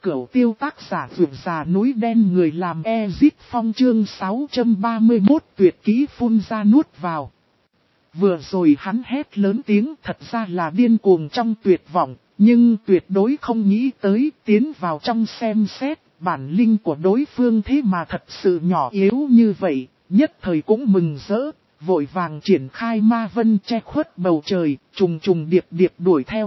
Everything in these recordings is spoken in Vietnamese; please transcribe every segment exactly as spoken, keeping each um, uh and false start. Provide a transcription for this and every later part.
Cửu tiêu tác giả vượt già núi đen người làm Ezit Phong chương sáu trăm ba mươi mốt tuyệt kỹ phun ra nuốt vào. Vừa rồi hắn hét lớn tiếng thật ra là điên cuồng trong tuyệt vọng, nhưng tuyệt đối không nghĩ tới tiến vào trong xem xét, bản linh của đối phương thế mà thật sự nhỏ yếu như vậy, nhất thời cũng mừng rỡ, vội vàng triển khai ma vân che khuất bầu trời, trùng trùng điệp điệp đuổi theo.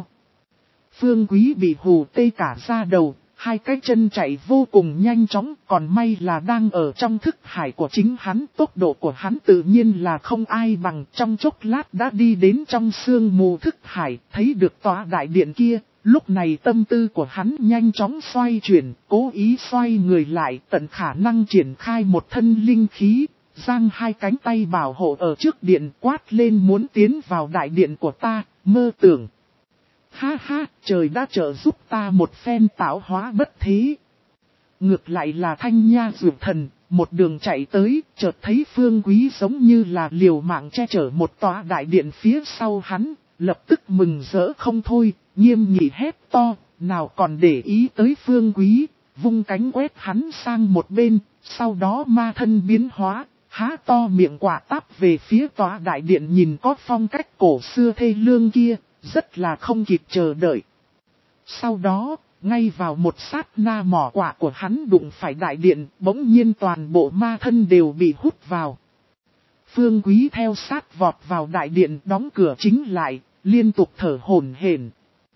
Phương Quý bị hù tê cả da đầu, hai cái chân chạy vô cùng nhanh chóng, còn may là đang ở trong thức hải của chính hắn, tốc độ của hắn tự nhiên là không ai bằng, trong chốc lát đã đi đến trong sương mù thức hải, thấy được tòa đại điện kia, lúc này tâm tư của hắn nhanh chóng xoay chuyển, cố ý xoay người lại, tận khả năng triển khai một thân linh khí, giang hai cánh tay bảo hộ ở trước điện quát lên muốn tiến vào đại điện của ta, mơ tưởng. Ha ha, trời đã trợ giúp ta một phen tạo hóa bất thế. Ngược lại là Thanh Nha Dược Thần, một đường chạy tới, chợt thấy Phương Quý giống như là liều mạng che chở một tòa đại điện phía sau hắn, lập tức mừng rỡ không thôi, nghiêm nghị hét to, nào còn để ý tới Phương Quý, vung cánh quét hắn sang một bên, sau đó ma thân biến hóa, há to miệng quả táp về phía tòa đại điện nhìn có phong cách cổ xưa thê lương kia. Rất là không kịp chờ đợi. Sau đó, ngay vào một sát na mỏ quả của hắn đụng phải đại điện, bỗng nhiên toàn bộ ma thân đều bị hút vào. Phương Quý theo sát vọt vào đại điện đóng cửa chính lại, liên tục thở hổn hển.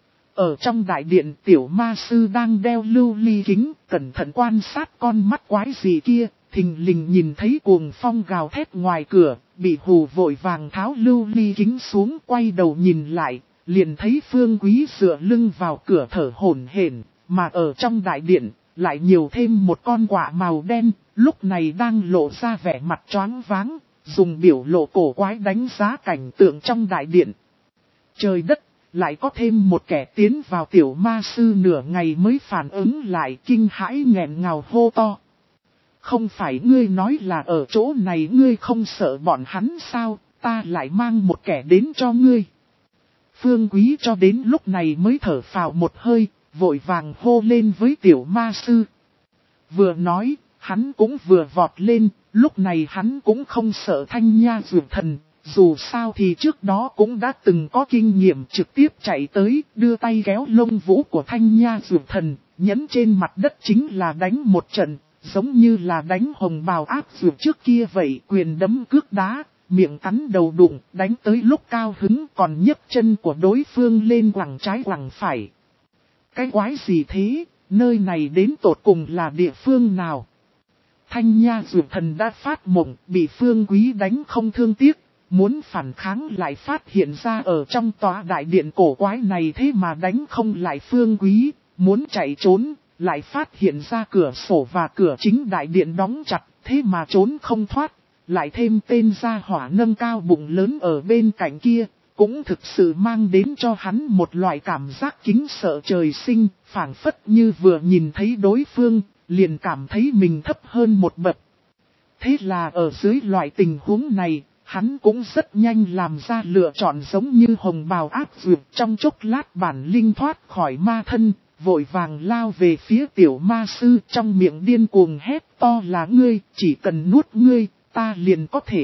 Ở trong đại điện tiểu ma sư đang đeo lưu ly kính, cẩn thận quan sát con mắt quái gì kia, thình lình nhìn thấy cuồng phong gào thét ngoài cửa, bị hù vội vàng tháo lưu ly kính xuống quay đầu nhìn lại. Liền thấy Phương Quý dựa lưng vào cửa thở hổn hển, mà ở trong đại điện, lại nhiều thêm một con quạ màu đen, lúc này đang lộ ra vẻ mặt choáng váng, dùng biểu lộ cổ quái đánh giá cảnh tượng trong đại điện. Trời đất, lại có thêm một kẻ tiến vào tiểu ma sư nửa ngày mới phản ứng lại kinh hãi nghẹn ngào hô to. Không phải ngươi nói là ở chỗ này ngươi không sợ bọn hắn sao, ta lại mang một kẻ đến cho ngươi. Phương Quý cho đến lúc này mới thở phào một hơi, vội vàng hô lên với tiểu ma sư. Vừa nói, hắn cũng vừa vọt lên, lúc này hắn cũng không sợ Thanh Nha Dược Thần, dù sao thì trước đó cũng đã từng có kinh nghiệm trực tiếp chạy tới, đưa tay kéo lông vũ của Thanh Nha Dược Thần, nhấn trên mặt đất chính là đánh một trận, giống như là đánh hồng bào áp dược trước kia vậy, quyền đấm cước đá. Miệng cắn đầu đụng, đánh tới lúc cao hứng còn nhấc chân của đối phương lên quẳng trái quẳng phải. Cái quái gì thế, nơi này đến tột cùng là địa phương nào? Thanh Nha Dược Thần đã phát mộng, bị Phương Quý đánh không thương tiếc, muốn phản kháng lại phát hiện ra ở trong tòa đại điện cổ quái này thế mà đánh không lại Phương Quý, muốn chạy trốn, lại phát hiện ra cửa sổ và cửa chính đại điện đóng chặt, thế mà trốn không thoát. Lại thêm tên gia hỏa nâng cao bụng lớn ở bên cạnh kia, cũng thực sự mang đến cho hắn một loại cảm giác kính sợ trời sinh, phảng phất như vừa nhìn thấy đối phương, liền cảm thấy mình thấp hơn một bậc. Thế là ở dưới loại tình huống này, hắn cũng rất nhanh làm ra lựa chọn giống như hồng bào áp dược trong chốc lát bản linh thoát khỏi ma thân, vội vàng lao về phía tiểu ma sư trong miệng điên cuồng hét to là ngươi, chỉ cần nuốt ngươi. Ta liền có thể.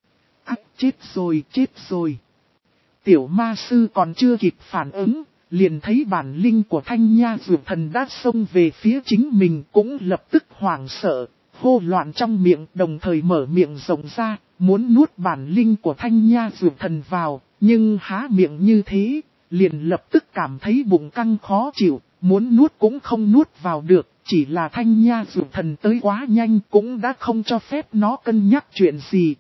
Ác chết rồi, chết rồi. Tiểu ma sư còn chưa kịp phản ứng, liền thấy bản linh của Thanh Nha Dược Thần đã xông về phía chính mình cũng lập tức hoảng sợ, hô loạn trong miệng đồng thời mở miệng rộng ra, muốn nuốt bản linh của Thanh Nha Dược Thần vào, nhưng há miệng như thế, liền lập tức cảm thấy bụng căng khó chịu, muốn nuốt cũng không nuốt vào được. Chỉ là Thanh Nha Dược Thần tới quá nhanh cũng đã không cho phép nó cân nhắc chuyện gì.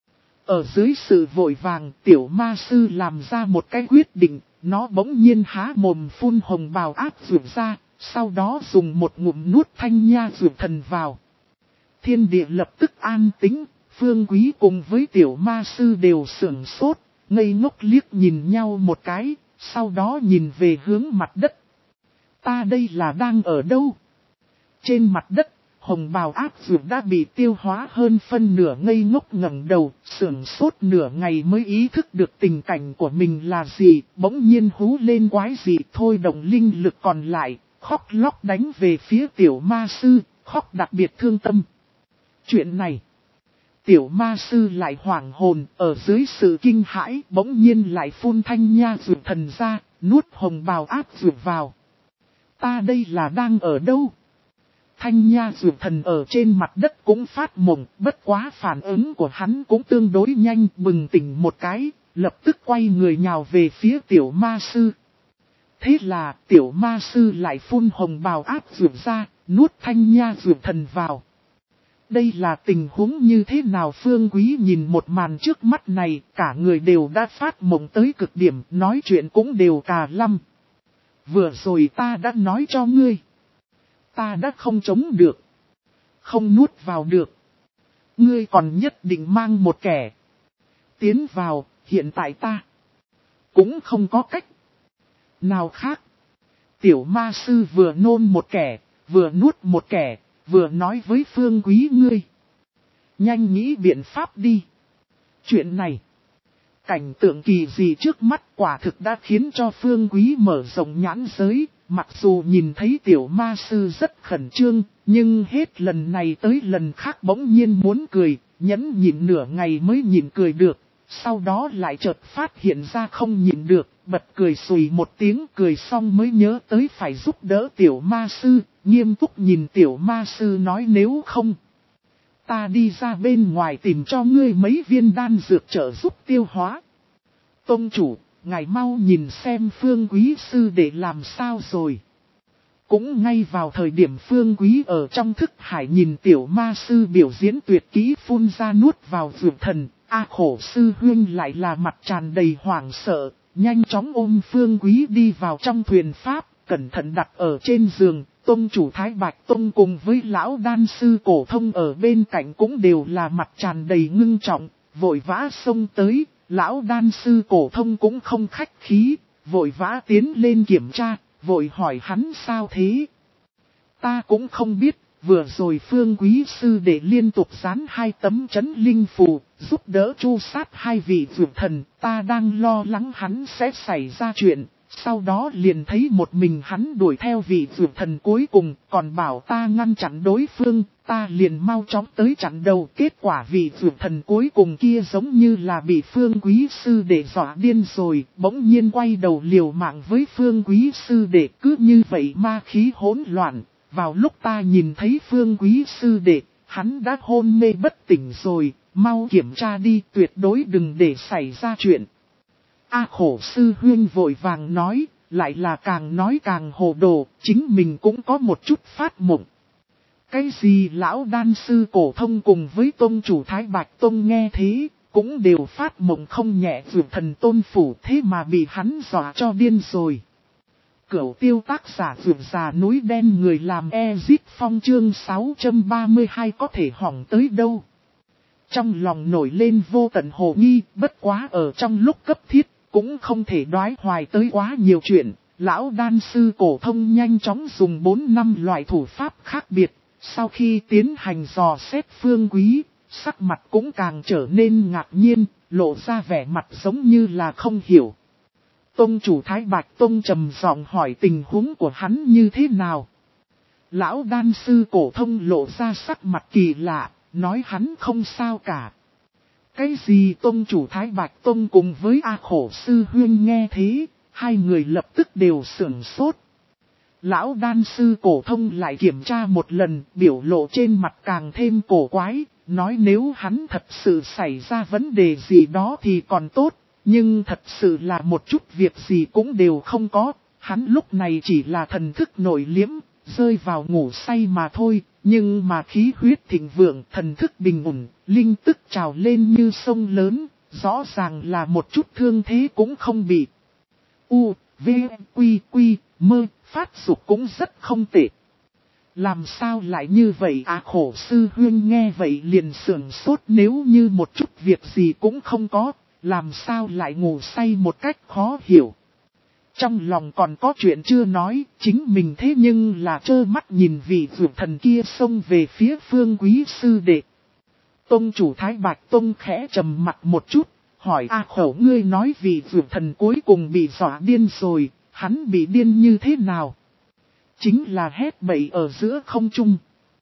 Ở dưới sự vội vàng tiểu ma sư làm ra một cái quyết định, nó bỗng nhiên há mồm phun hồng bào áp dược ra, sau đó dùng một ngụm nuốt Thanh Nha Dược Thần vào. Thiên địa lập tức an tĩnh, Phương Quý cùng với tiểu ma sư đều sửng sốt, ngây ngốc liếc nhìn nhau một cái, sau đó nhìn về hướng mặt đất. Ta đây là đang ở đâu? Trên mặt đất, hồng bào áp dược đã bị tiêu hóa hơn phân nửa ngây ngốc ngẩng đầu, sửng sốt nửa ngày mới ý thức được tình cảnh của mình là gì, bỗng nhiên hú lên quái gì thôi động linh lực còn lại, khóc lóc đánh về phía tiểu ma sư, khóc đặc biệt thương tâm. Chuyện này, tiểu ma sư lại hoảng hồn, ở dưới sự kinh hãi, bỗng nhiên lại phun thanh nha dược thần ra, nuốt hồng bào áp dược vào. Ta đây là đang ở đâu? Thanh nha dược thần ở trên mặt đất cũng phát mộng, bất quá phản ứng của hắn cũng tương đối nhanh, bừng tỉnh một cái, lập tức quay người nhào về phía tiểu ma sư. Thế là tiểu ma sư lại phun hồng bào áp dược ra, nuốt thanh nha dược thần vào. Đây là tình huống như thế nào? Phương Quý nhìn một màn trước mắt này, cả người đều đã phát mộng tới cực điểm, nói chuyện cũng đều cà lăm. Vừa rồi ta đã nói cho ngươi, ta đã không chống được, không nuốt vào được. Ngươi còn nhất định mang một kẻ tiến vào, hiện tại ta cũng không có cách nào khác. Tiểu ma sư vừa nôn một kẻ, vừa nuốt một kẻ, vừa nói với Phương Quý ngươi. Nhanh nghĩ biện pháp đi. Chuyện này, cảnh tượng kỳ dị trước mắt quả thực đã khiến cho Phương Quý mở rộng nhãn giới. Mặc dù nhìn thấy tiểu ma sư rất khẩn trương, nhưng hết lần này tới lần khác bỗng nhiên muốn cười, nhẫn nhịn nửa ngày mới nhịn cười được. Sau đó lại chợt phát hiện ra không nhịn được, bật cười xùi một tiếng, cười xong mới nhớ tới phải giúp đỡ tiểu ma sư, nghiêm túc nhìn tiểu ma sư nói nếu không, ta đi ra bên ngoài tìm cho ngươi mấy viên đan dược trợ giúp tiêu hóa. Tông chủ, ngài mau nhìn xem Phương Quý sư để làm sao rồi. Cũng ngay vào thời điểm Phương Quý ở trong thức hải nhìn tiểu ma sư biểu diễn tuyệt kỹ phun ra nuốt vào dược thần, A khổ sư huynh lại là mặt tràn đầy hoảng sợ, nhanh chóng ôm Phương Quý đi vào trong thuyền pháp, cẩn thận đặt ở trên giường. Tông chủ Thái Bạch Tông cùng với lão đan sư cổ thông ở bên cạnh cũng đều là mặt tràn đầy ngưng trọng, vội vã xông tới. Lão đan sư cổ thông cũng không khách khí, vội vã tiến lên kiểm tra, vội hỏi hắn sao thế. Ta cũng không biết, vừa rồi Phương Quý sư để liên tục dán hai tấm chấn linh phù, giúp đỡ chu sát hai vị dược thần, ta đang lo lắng hắn sẽ xảy ra chuyện. Sau đó liền thấy một mình hắn đuổi theo vị dược thần cuối cùng, còn bảo ta ngăn chặn đối phương, ta liền mau chóng tới chặn đầu. Kết quả vị dược thần cuối cùng kia giống như là bị Phương Quý sư đệ dọa điên rồi, bỗng nhiên quay đầu liều mạng với Phương Quý sư đệ, cứ như vậy ma khí hỗn loạn. Vào lúc ta nhìn thấy Phương Quý sư đệ, hắn đã hôn mê bất tỉnh rồi, mau kiểm tra đi, tuyệt đối đừng để xảy ra chuyện. A khổ sư huyên vội vàng nói, lại là càng nói càng hồ đồ, chính mình cũng có một chút phát mộng. Cái gì lão đan sư cổ thông cùng với tôn chủ Thái Bạch Tông nghe thế, cũng đều phát mộng không nhẹ, vượt thần tôn phủ thế mà bị hắn dọa cho điên rồi. Cửu tiêu tác giả vượt già núi đen người làm Ezit Phong chương sáu trăm ba mươi hai có thể hỏng tới đâu. Trong lòng nổi lên vô tận hồ nghi, bất quá ở trong lúc cấp thiết, cũng không thể đoái hoài tới quá nhiều chuyện. Lão đan sư cổ thông nhanh chóng dùng bốn năm loại thủ pháp khác biệt, sau khi tiến hành dò xét Phương Quý, sắc mặt cũng càng trở nên ngạc nhiên, lộ ra vẻ mặt giống như là không hiểu. Tông chủ Thái Bạch Tông trầm giọng hỏi tình huống của hắn như thế nào. Lão đan sư cổ thông lộ ra sắc mặt kỳ lạ, nói hắn không sao cả. Cái gì? Tông chủ Thái Bạch Tông cùng với A khổ sư huyên nghe thế, hai người lập tức đều sửng sốt. Lão đan sư cổ thông lại kiểm tra một lần, biểu lộ trên mặt càng thêm cổ quái, nói nếu hắn thật sự xảy ra vấn đề gì đó thì còn tốt, nhưng thật sự là một chút việc gì cũng đều không có, hắn lúc này chỉ là thần thức nội liễm, rơi vào ngủ say mà thôi, nhưng mà khí huyết thịnh vượng, thần thức bình ổn, linh tức trào lên như sông lớn, rõ ràng là một chút thương thế cũng không bị. U, V, Quy, Quy, Mơ, phát dục cũng rất không tệ. Làm sao lại như vậy? À khổ sư huyên nghe vậy liền sưởng sốt, nếu như một chút việc gì cũng không có, làm sao lại ngủ say một cách khó hiểu. Trong lòng còn có chuyện chưa nói, chính mình thế nhưng là trơ mắt nhìn vị dược thần kia xông về phía Phương Quý sư đệ. Tông chủ Thái Bạch Tông khẽ trầm mặt một chút, hỏi A khổ ngươi nói vị dược thần cuối cùng bị dọa điên rồi, hắn bị điên như thế nào? chính là hét bậy ở giữa không trung.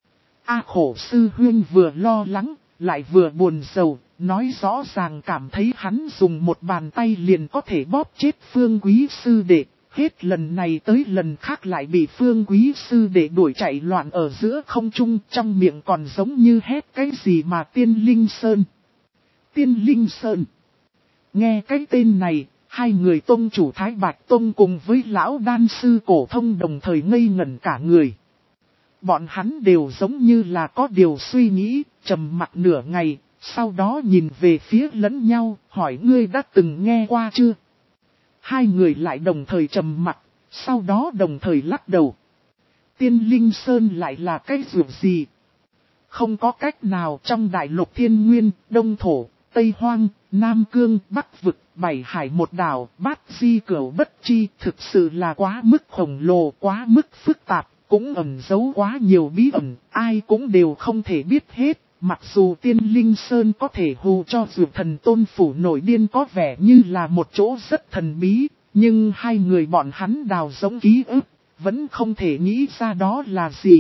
A Khổ sư huynh vừa lo lắng, lại vừa buồn rầu, nói rõ ràng cảm thấy hắn dùng một bàn tay liền có thể bóp chết Phương Quý sư đệ. Hết lần này tới lần khác lại bị Phương Quý sư đệ đuổi chạy loạn ở giữa không trung, trong miệng còn giống như hét cái gì mà Tiên Linh Sơn. Tiên Linh Sơn. Nghe cái tên này, hai người tông chủ Thái Bạch Tông cùng với lão đan sư Cổ Thông đồng thời ngây ngẩn cả người. Bọn hắn đều giống như là có điều suy nghĩ, trầm mặc nửa ngày, sau đó nhìn về phía lẫn nhau, hỏi ngươi đã từng nghe qua chưa? Hai người lại đồng thời trầm mặc, sau đó đồng thời lắc đầu. Tiên Linh Sơn lại là cái dược gì? Không có cách nào trong đại lục thiên nguyên, đông thổ, tây hoang, nam cương, bắc vực, bảy hải một đảo, bát di cửu bất chi, thực sự là quá mức khổng lồ, quá mức phức tạp, cũng ẩn giấu quá nhiều bí ẩn, ai cũng đều không thể biết hết. Mặc dù Tiên Linh Sơn có thể hù cho dược thần tôn phủ nổi điên có vẻ như là một chỗ rất thần bí, nhưng hai người bọn hắn đào giống ký ức, vẫn không thể nghĩ ra đó là gì.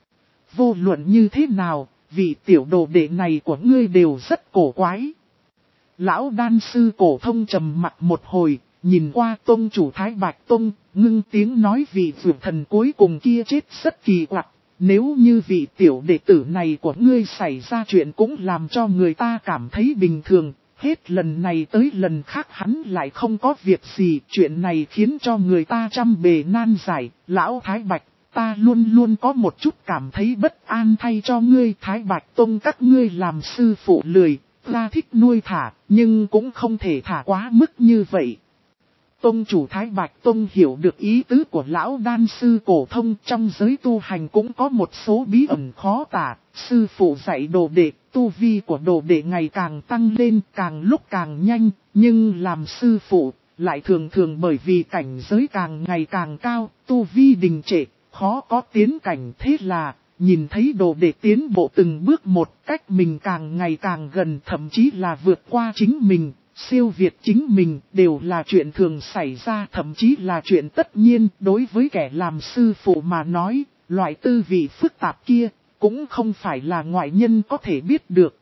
Vô luận như thế nào, vị tiểu đồ đệ này của ngươi đều rất cổ quái. Lão đan sư Cổ Thông trầm mặt một hồi, nhìn qua tông chủ Thái Bạch Tông, ngưng tiếng nói vị dược thần cuối cùng kia chết rất kỳ quặc. Nếu như vị tiểu đệ tử này của ngươi xảy ra chuyện cũng làm cho người ta cảm thấy bình thường, hết lần này tới lần khác hắn lại không có việc gì, chuyện này khiến cho người ta trăm bề nan giải. Lão Thái Bạch, ta luôn luôn có một chút cảm thấy bất an thay cho ngươi. Thái Bạch Tông các ngươi làm sư phụ lười, ta thích nuôi thả, nhưng cũng không thể thả quá mức như vậy. Tông chủ Thái Bạch Tông hiểu được ý tứ của lão đan sư Cổ Thông, trong giới tu hành cũng có một số bí ẩn khó tả, sư phụ dạy đồ đệ, tu vi của đồ đệ ngày càng tăng lên, càng lúc càng nhanh, nhưng làm sư phụ, lại thường thường bởi vì cảnh giới càng ngày càng cao, tu vi đình trệ, khó có tiến cảnh. Thế là, nhìn thấy đồ đệ tiến bộ từng bước một, cách mình càng ngày càng gần, thậm chí là vượt qua chính mình. Siêu việt chính mình đều là chuyện thường xảy ra, thậm chí là chuyện tất nhiên. Đối với kẻ làm sư phụ mà nói, loại tư vị phức tạp kia cũng không phải là ngoại nhân có thể biết được.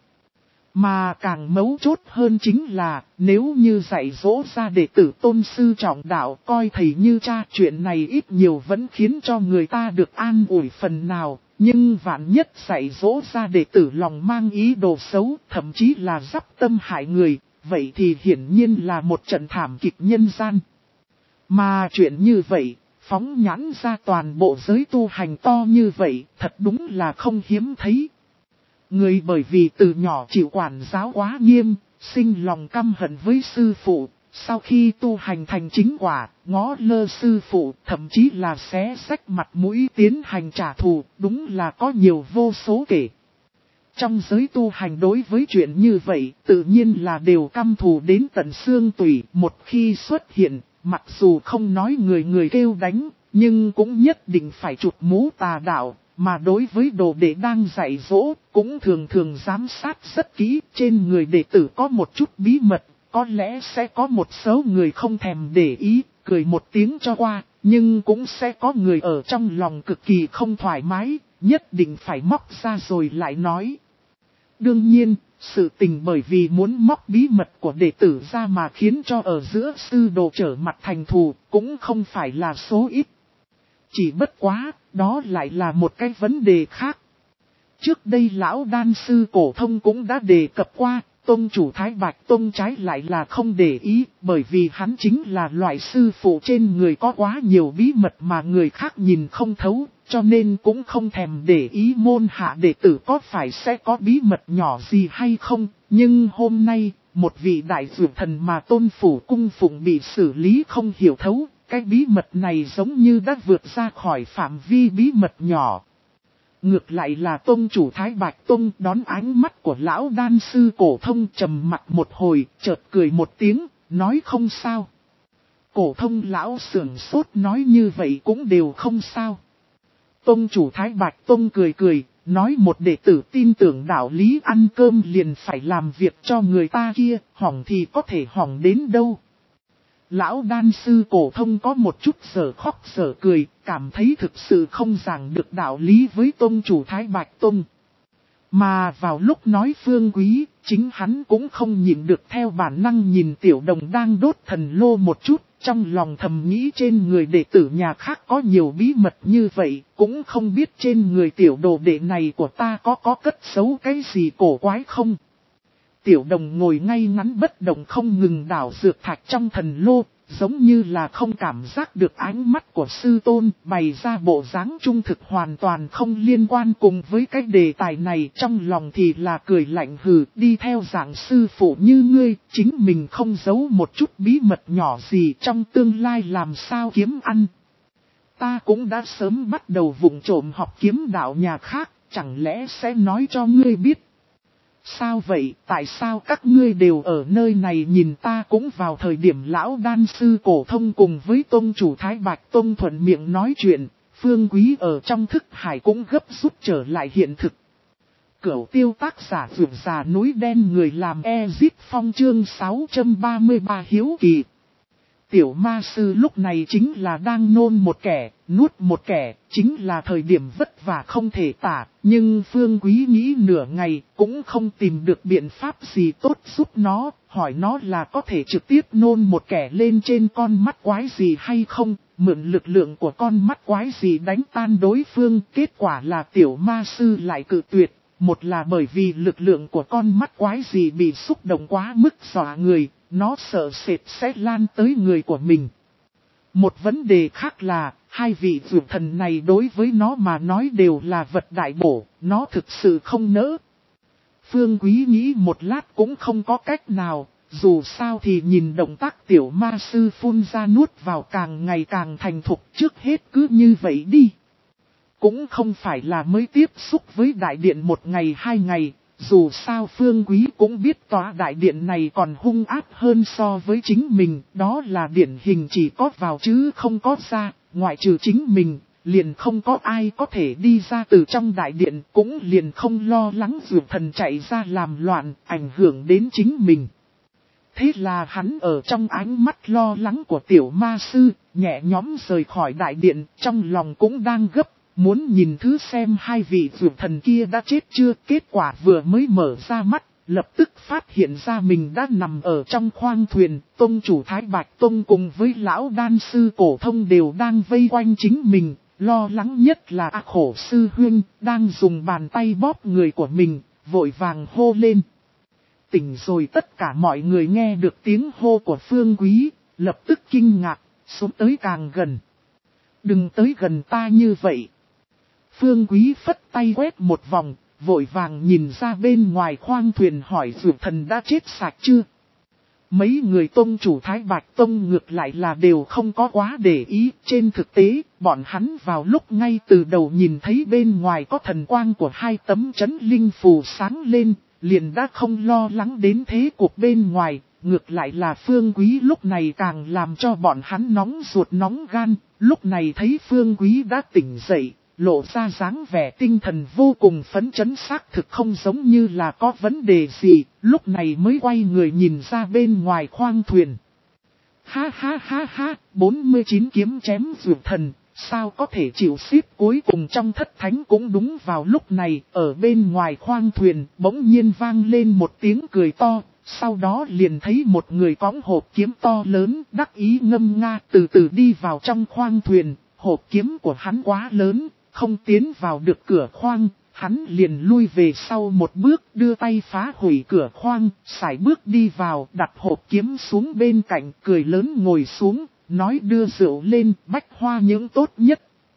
Mà càng mấu chốt hơn chính là, nếu như dạy dỗ ra đệ tử tôn sư trọng đạo, coi thầy như cha, chuyện này ít nhiều vẫn khiến cho người ta được an ủi phần nào. Nhưng vạn nhất dạy dỗ ra đệ tử lòng mang ý đồ xấu, thậm chí là dắp tâm hại người, vậy thì hiển nhiên là một trận thảm kịch nhân gian. Mà chuyện như vậy, phóng nhãn ra toàn bộ giới tu hành to như vậy, thật đúng là không hiếm thấy. Người bởi vì từ nhỏ chịu quản giáo quá nghiêm, sinh lòng căm hận với sư phụ, sau khi tu hành thành chính quả, ngó lơ sư phụ, thậm chí là xé rách mặt mũi tiến hành trả thù, đúng là có nhiều vô số kể. Trong giới tu hành đối với chuyện như vậy, tự nhiên là đều căm thù đến tận xương tủy. Một khi xuất hiện, mặc dù không nói người người kêu đánh, nhưng cũng nhất định phải chụp mũ tà đạo. Mà đối với đồ đệ đang dạy dỗ, cũng thường thường giám sát rất kỹ. Trên người đệ tử có một chút bí mật, có lẽ sẽ có một số người không thèm để ý, cười một tiếng cho qua. Nhưng cũng sẽ có người ở trong lòng cực kỳ không thoải mái, nhất định phải móc ra rồi lại nói. Đương nhiên, sự tình bởi vì muốn móc bí mật của đệ tử ra mà khiến cho ở giữa sư đồ trở mặt thành thù, cũng không phải là số ít. Chỉ bất quá, đó lại là một cái vấn đề khác. Trước đây lão đan sư Cổ Thông cũng đã đề cập qua, tông chủ Thái Bạch Tông trái lại là không để ý, bởi vì hắn chính là loại sư phụ trên người có quá nhiều bí mật mà người khác nhìn không thấu, cho nên cũng không thèm để ý môn hạ đệ tử có phải sẽ có bí mật nhỏ gì hay không. Nhưng hôm nay, một vị đại dược thần mà tôn phủ cung phụng bị xử lý không hiểu thấu, cái bí mật này giống như đã vượt ra khỏi phạm vi bí mật nhỏ. Ngược lại là tông chủ Thái Bạch Tông đón ánh mắt của lão đan sư Cổ Thông, trầm mặt một hồi, chợt cười một tiếng, nói không sao. Cổ Thông lão sưởng sốt nói như vậy cũng đều không sao. Tông chủ Thái Bạch Tông cười cười, nói một đệ tử tin tưởng đạo lý ăn cơm liền phải làm việc cho người ta kia, hỏng thì có thể hỏng đến đâu. Lão đan sư cổ thông có một chút sở khóc sở cười, cảm thấy thực sự không giảng được đạo lý với tông chủ Thái Bạch Tông. Mà vào lúc nói Phương Quý, chính hắn cũng không nhịn được theo bản năng nhìn Tiểu Đồng đang đốt thần lô một chút, trong lòng thầm nghĩ trên người đệ tử nhà khác có nhiều bí mật như vậy, cũng không biết trên người tiểu đồ đệ này của ta có có cất giấu cái gì cổ quái không. Tiểu Đồng ngồi ngay ngắn bất động không ngừng đảo dược thạch trong thần lô, giống như là không cảm giác được ánh mắt của sư tôn, bày ra bộ dáng trung thực hoàn toàn không liên quan cùng với cái đề tài này. Trong lòng thì là cười lạnh hừ, đi theo dạng sư phụ như ngươi, chính mình không giấu một chút bí mật nhỏ gì trong tương lai làm sao kiếm ăn. Ta cũng đã sớm bắt đầu vụng trộm học kiếm đạo nhà khác, chẳng lẽ sẽ nói cho ngươi biết. Sao vậy, tại sao các ngươi đều ở nơi này nhìn ta cũng vào thời điểm lão đan sư cổ thông cùng với tông chủ Thái Bạch Tông thuận miệng nói chuyện, Phương Quý ở trong thức hải cũng gấp rút trở lại hiện thực. Cửu tiêu tác giả vượt già núi đen người làm Ezip Phong chương sáu trăm ba mươi ba hiếu kỳ. Tiểu ma sư lúc này chính là đang nôn một kẻ, nuốt một kẻ, chính là thời điểm vất vả không thể tả, nhưng Phương Quý nghĩ nửa ngày cũng không tìm được biện pháp gì tốt giúp nó, hỏi nó là có thể trực tiếp nôn một kẻ lên trên con mắt quái gì hay không, mượn lực lượng của con mắt quái gì đánh tan đối phương, kết quả là tiểu ma sư lại cự tuyệt. Một là bởi vì lực lượng của con mắt quái gì bị xúc động quá mức dọa người, nó sợ sệt sẽ lan tới người của mình. Một vấn đề khác là, hai vị dược thần này đối với nó mà nói đều là vật đại bổ, nó thực sự không nỡ. Phương Quý nghĩ một lát cũng không có cách nào, dù sao thì nhìn động tác tiểu ma sư phun ra nuốt vào càng ngày càng thành thục, trước hết cứ như vậy đi. Cũng không phải là mới tiếp xúc với đại điện một ngày hai ngày, dù sao Phương Quý cũng biết tòa đại điện này còn hung ác hơn so với chính mình, đó là điển hình chỉ có vào chứ không có ra, ngoại trừ chính mình, liền không có ai có thể đi ra từ trong đại điện, cũng liền không lo lắng dược thần chạy ra làm loạn, ảnh hưởng đến chính mình. Thế là hắn ở trong ánh mắt lo lắng của tiểu ma sư, nhẹ nhõm rời khỏi đại điện, trong lòng cũng đang gấp. Muốn nhìn thứ xem hai vị dược thần kia đã chết chưa, kết quả vừa mới mở ra mắt, lập tức phát hiện ra mình đã nằm ở trong khoang thuyền, tông chủ Thái Bạch Tông cùng với lão đan sư cổ thông đều đang vây quanh chính mình, lo lắng nhất là A Khổ sư huynh, đang dùng bàn tay bóp người của mình, vội vàng hô lên. Tỉnh rồi, tất cả mọi người nghe được tiếng hô của Phương Quý, lập tức kinh ngạc, xuống tới càng gần. Đừng tới gần ta như vậy. Phương Quý phất tay quét một vòng, vội vàng nhìn ra bên ngoài khoang thuyền hỏi dược thần đã chết sạch chưa. Mấy người tông chủ Thái Bạch Tông ngược lại là đều không có quá để ý, trên thực tế, bọn hắn vào lúc ngay từ đầu nhìn thấy bên ngoài có thần quang của hai tấm chấn linh phù sáng lên, liền đã không lo lắng đến thế cuộc bên ngoài, ngược lại là Phương Quý lúc này càng làm cho bọn hắn nóng ruột nóng gan, lúc này thấy Phương Quý đã tỉnh dậy. Lộ ra dáng vẻ tinh thần vô cùng phấn chấn, xác thực không giống như là có vấn đề gì, lúc này mới quay người nhìn ra bên ngoài khoang thuyền. Ha ha ha ha, bốn mươi chín kiếm chém dược thần, sao có thể chịu ship cuối cùng trong thất thánh. Cũng đúng vào lúc này, ở bên ngoài khoang thuyền bỗng nhiên vang lên một tiếng cười to, sau đó liền thấy một người cõng hộp kiếm to lớn, đắc ý ngâm nga từ từ đi vào trong khoang thuyền, hộp kiếm của hắn quá lớn. Không tiến vào được cửa khoang, hắn liền lui về sau một bước, đưa tay phá hủy cửa khoang, sải bước đi vào, đặt hộp kiếm xuống bên cạnh, cười lớn ngồi xuống, nói đưa rượu lên, bách hoa những tốt nhất.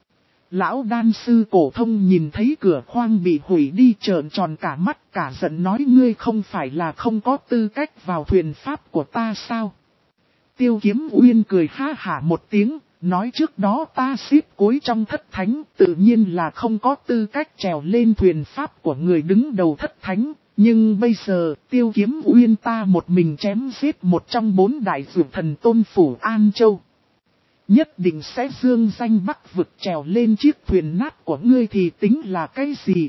Lão đan sư cổ thông nhìn thấy cửa khoang bị hủy đi trợn tròn cả mắt, cả giận nói ngươi không phải là không có tư cách vào thuyền pháp của ta sao? Tiêu Kiếm Uyên cười ha hả một tiếng. Nói trước đó ta ship cuối trong thất thánh, tự nhiên là không có tư cách trèo lên thuyền pháp của người đứng đầu thất thánh, nhưng bây giờ Tiêu Kiếm Uyên ta một mình chém giết một trong bốn đại dược thần tôn phủ An Châu. Nhất định sẽ dương danh bắc vực, trèo lên chiếc thuyền nát của ngươi thì tính là cái gì?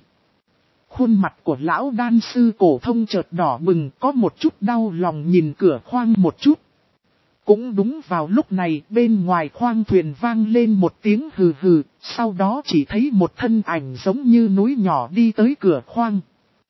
Khuôn mặt của lão đan sư cổ thông chợt đỏ bừng, có một chút đau lòng nhìn cửa khoang một chút. Cũng đúng vào lúc này bên ngoài khoang thuyền vang lên một tiếng hừ hừ, sau đó chỉ thấy một thân ảnh giống như núi nhỏ đi tới cửa khoang.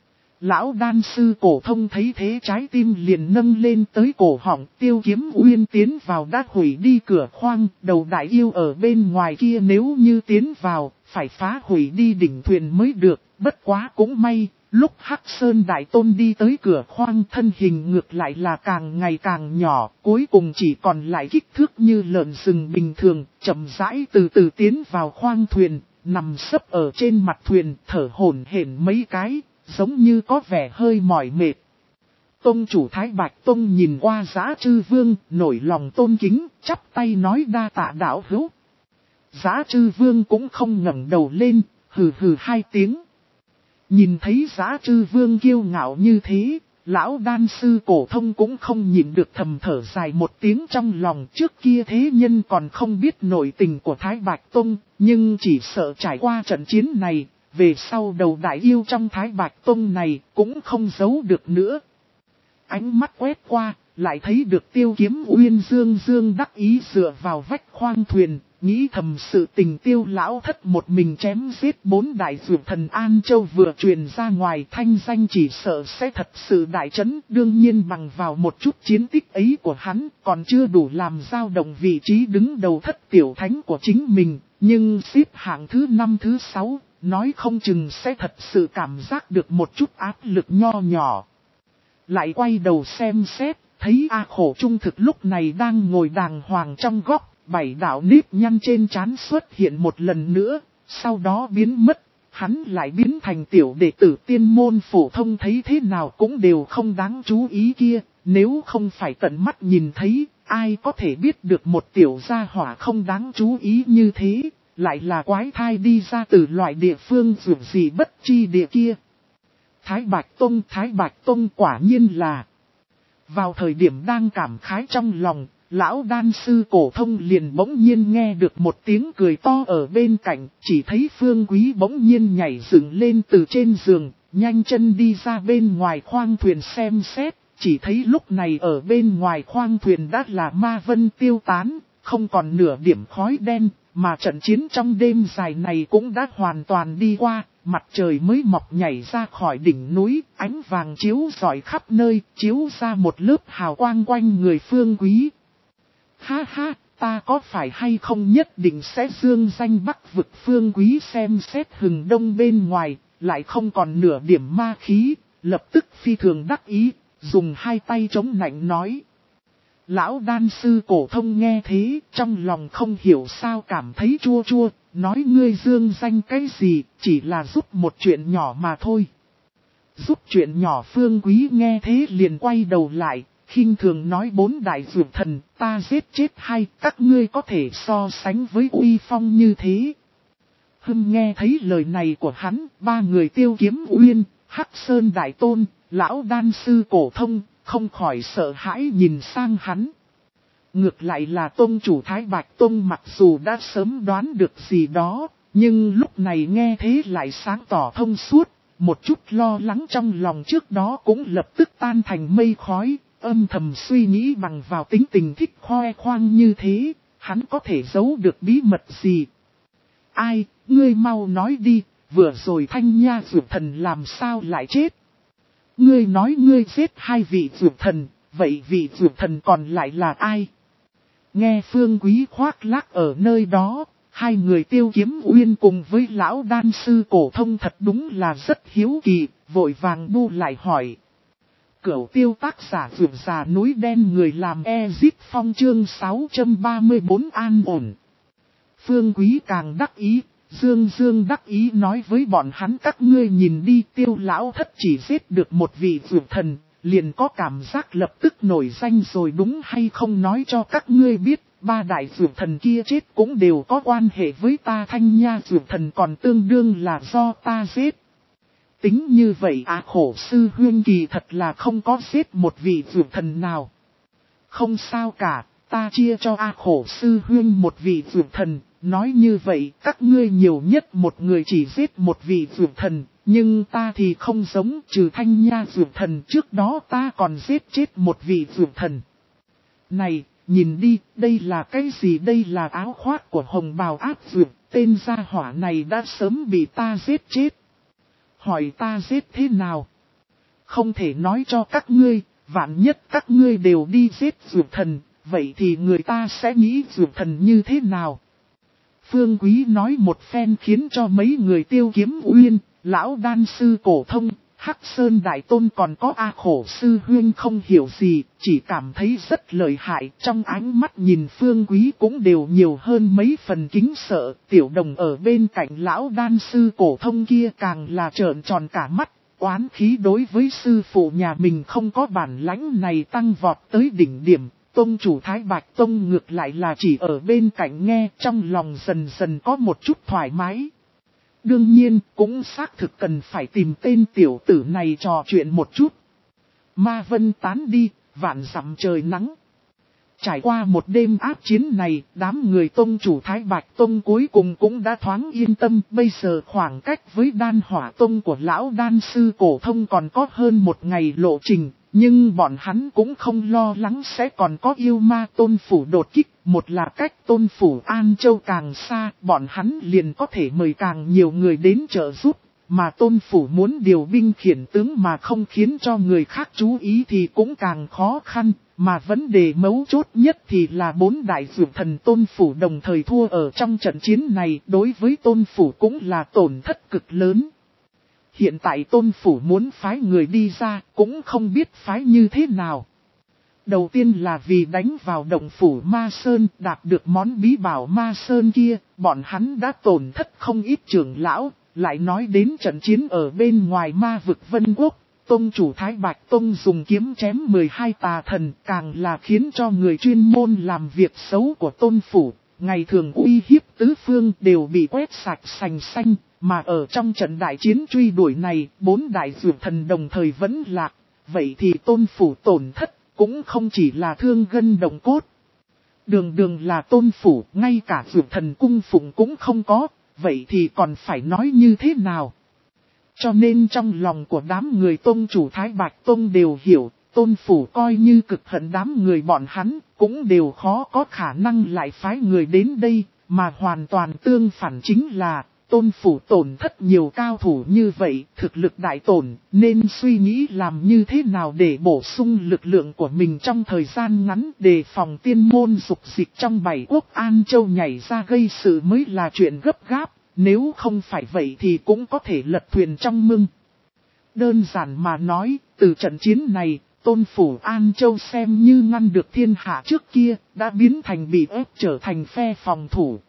Lão đan sư cổ thông thấy thế trái tim liền nâng lên tới cổ họng, Tiêu Kiếm Uyên tiến vào đã hủy đi cửa khoang, đầu đại yêu ở bên ngoài kia nếu như tiến vào, phải phá hủy đi đỉnh thuyền mới được, bất quá cũng may, lúc Hắc Sơn Đại Tôn đi tới cửa khoang thân hình ngược lại là càng ngày càng nhỏ, cuối cùng chỉ còn lại kích thước như lợn rừng bình thường, chậm rãi từ từ tiến vào khoang thuyền, nằm sấp ở trên mặt thuyền, thở hổn hển mấy cái. Giống như có vẻ hơi mỏi mệt. Tông chủ Thái Bạch Tông nhìn qua Giá Trư Vương, nổi lòng tôn kính, chắp tay nói đa tạ đạo hữu. Giá Trư Vương cũng không ngẩng đầu lên, hừ hừ hai tiếng. Nhìn thấy Giá Trư Vương kiêu ngạo như thế, lão đan sư cổ thông cũng không nhịn được thầm thở dài một tiếng trong lòng. Trước kia thế nhân còn không biết nội tình của Thái Bạch Tông, nhưng chỉ sợ trải qua trận chiến này. Về sau đầu đại yêu trong Thái Bạch Tông này cũng không giấu được nữa. Ánh mắt quét qua, lại thấy được Tiêu Kiếm Uyên dương dương đắc ý dựa vào vách khoang thuyền, nghĩ thầm sự tình Tiêu lão thất một mình chém giết bốn đại dược thần An Châu vừa truyền ra ngoài, thanh danh chỉ sợ sẽ thật sự đại chấn. Đương nhiên bằng vào một chút chiến tích ấy của hắn còn chưa đủ làm dao động vị trí đứng đầu thất tiểu thánh của chính mình, nhưng xếp hạng thứ năm thứ sáu. Nói không chừng sẽ thật sự cảm giác được một chút áp lực nho nhỏ. Lại quay đầu xem xét, thấy A Khổ trung thực lúc này đang ngồi đàng hoàng trong góc, bảy đạo nếp nhăn trên trán xuất hiện một lần nữa, sau đó biến mất, hắn lại biến thành tiểu đệ tử tiên môn phổ thông thấy thế nào cũng đều không đáng chú ý kia, nếu không phải tận mắt nhìn thấy, ai có thể biết được một tiểu gia hỏa không đáng chú ý như thế. Lại là quái thai đi ra từ loại địa phương dù gì bất chi địa kia. Thái Bạch Tông, Thái Bạch Tông quả nhiên là. Vào thời điểm đang cảm khái trong lòng, lão đan sư cổ thông liền bỗng nhiên nghe được một tiếng cười to ở bên cạnh, chỉ thấy Phương Quý bỗng nhiên nhảy dựng lên từ trên giường, nhanh chân đi ra bên ngoài khoang thuyền xem xét, chỉ thấy lúc này ở bên ngoài khoang thuyền đã là ma vân tiêu tán, không còn nửa điểm khói đen. Mà trận chiến trong đêm dài này cũng đã hoàn toàn đi qua, mặt trời mới mọc nhảy ra khỏi đỉnh núi, ánh vàng chiếu rọi khắp nơi, chiếu ra một lớp hào quang quanh người Phương Quý. Ha ha, ta có phải hay không nhất định sẽ dương danh Bắc vực Phương Quý xem xét hừng đông bên ngoài, lại không còn nửa điểm ma khí, lập tức phi thường đắc ý, dùng hai tay chống nạnh nói. Lão đan sư cổ thông nghe thế, trong lòng không hiểu sao cảm thấy chua chua, nói ngươi dương danh cái gì, chỉ là giúp một chuyện nhỏ mà thôi. Giúp chuyện nhỏ Phương Quý nghe thế liền quay đầu lại, khinh thường nói bốn đại dược thần, ta giết chết hay các ngươi có thể so sánh với uy phong như thế. Hưng nghe thấy lời này của hắn, ba người Tiêu Kiếm Uyên, Hắc Sơn Đại Tôn, lão đan sư cổ thông. Không khỏi sợ hãi nhìn sang hắn. Ngược lại là tôn chủ Thái Bạch Tông mặc dù đã sớm đoán được gì đó, nhưng lúc này nghe thế lại sáng tỏ thông suốt, một chút lo lắng trong lòng trước đó cũng lập tức tan thành mây khói, âm thầm suy nghĩ bằng vào tính tình thích khoe khoang như thế, hắn có thể giấu được bí mật gì. Ai, ngươi mau nói đi, vừa rồi Thanh Nha Dược Thần làm sao lại chết? Ngươi nói ngươi giết hai vị dược thần, vậy vị dược thần còn lại là ai? Nghe Phương Quý khoác lác ở nơi đó, hai người Tiêu Kiếm Uyên cùng với lão đan sư cổ thông thật đúng là rất hiếu kỳ, vội vàng bu lại hỏi. Cửu Tiêu tác giả vượt già núi đen người làm Ezit Phong chương sáu trăm ba mươi bốn an ổn. Phương Quý càng đắc ý. Dương Dương đắc ý nói với bọn hắn các ngươi nhìn đi Tiêu lão thất chỉ giết được một vị dược thần, liền có cảm giác lập tức nổi danh rồi đúng hay không nói cho các ngươi biết, ba đại dược thần kia chết cũng đều có quan hệ với ta Thanh Nha dược thần còn tương đương là do ta giết. Tính như vậy à khổ sư huyên kỳ thật là không có giết một vị dược thần nào. Không sao cả, ta chia cho A khổ sư huyên một vị dược thần. Nói như vậy, các ngươi nhiều nhất một người chỉ giết một vị dược thần, nhưng ta thì không giống trừ Thanh Nha dược thần trước đó ta còn giết chết một vị dược thần. Này, nhìn đi, đây là cái gì? Đây là áo khoác của hồng bào áp dược, tên gia hỏa này đã sớm bị ta giết chết. Hỏi ta giết thế nào? Không thể nói cho các ngươi, vạn nhất các ngươi đều đi giết dược thần, vậy thì người ta sẽ nghĩ dược thần như thế nào? Phương Quý nói một phen khiến cho mấy người Tiêu Kiếm Uyên, Lão Đan Sư Cổ Thông, Hắc Sơn Đại Tôn còn có A Khổ Sư Huyên không hiểu gì, chỉ cảm thấy rất lợi hại. Trong ánh mắt nhìn Phương Quý cũng đều nhiều hơn mấy phần kính sợ. Tiểu Đồng ở bên cạnh Lão Đan Sư Cổ Thông kia càng là trợn tròn cả mắt. Oán khí đối với sư phụ nhà mình không có bản lãnh này tăng vọt tới đỉnh điểm. Tông chủ Thái Bạch Tông ngược lại là chỉ ở bên cạnh nghe, trong lòng dần dần có một chút thoải mái. Đương nhiên, cũng xác thực cần phải tìm tên tiểu tử này trò chuyện một chút. Ma vân tán đi, vạn dặm trời nắng. Trải qua một đêm áp chiến này, đám người tông chủ Thái Bạch Tông cuối cùng cũng đã thoáng yên tâm. Bây giờ khoảng cách với đan hỏa tông của lão đan sư Cổ Thông còn có hơn một ngày lộ trình. Nhưng bọn hắn cũng không lo lắng sẽ còn có yêu ma tôn phủ đột kích. Một là cách tôn phủ An Châu càng xa, bọn hắn liền có thể mời càng nhiều người đến trợ giúp. Mà tôn phủ muốn điều binh khiển tướng mà không khiến cho người khác chú ý thì cũng càng khó khăn. Mà vấn đề mấu chốt nhất thì là bốn đại dược thần tôn phủ đồng thời thua ở trong trận chiến này, đối với tôn phủ cũng là tổn thất cực lớn. Hiện tại tôn phủ muốn phái người đi ra, cũng không biết phái như thế nào. Đầu tiên là vì đánh vào động phủ Ma Sơn, đạt được món bí bảo Ma Sơn kia, bọn hắn đã tổn thất không ít trưởng lão. Lại nói đến trận chiến ở bên ngoài ma vực Vân Quốc, Tông chủ Thái Bạch Tông dùng kiếm chém mười hai tà thần, càng là khiến cho người chuyên môn làm việc xấu của tôn phủ, ngày thường uy hiếp tứ phương đều bị quét sạch sành xanh. Mà ở trong trận đại chiến truy đuổi này, bốn đại dược thần đồng thời vẫn lạc, vậy thì tôn phủ tổn thất, cũng không chỉ là thương gân động cốt. Đường đường là tôn phủ, ngay cả dược thần cung phụng cũng không có, vậy thì còn phải nói như thế nào? Cho nên trong lòng của đám người tôn chủ Thái Bạch Tông đều hiểu, tôn phủ coi như cực hận đám người bọn hắn, cũng đều khó có khả năng lại phái người đến đây, mà hoàn toàn tương phản chính là, tôn phủ tổn thất nhiều cao thủ như vậy, thực lực đại tổn, nên suy nghĩ làm như thế nào để bổ sung lực lượng của mình trong thời gian ngắn, đề phòng tiên môn dục dịch trong bảy quốc An Châu nhảy ra gây sự mới là chuyện gấp gáp. Nếu không phải vậy thì cũng có thể lật thuyền trong mưng. Đơn giản mà nói, từ trận chiến này, tôn phủ An Châu xem như ngăn được thiên hạ trước kia, đã biến thành bị ép trở thành phe phòng thủ.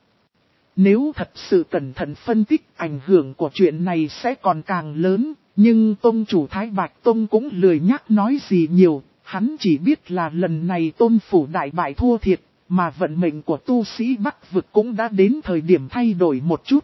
Nếu thật sự cẩn thận phân tích, ảnh hưởng của chuyện này sẽ còn càng lớn, nhưng tông chủ Thái Bạch Tông cũng lười nhắc nói gì nhiều, hắn chỉ biết là lần này tôn phủ đại bại thua thiệt, mà vận mệnh của tu sĩ Bắc vực cũng đã đến thời điểm thay đổi một chút.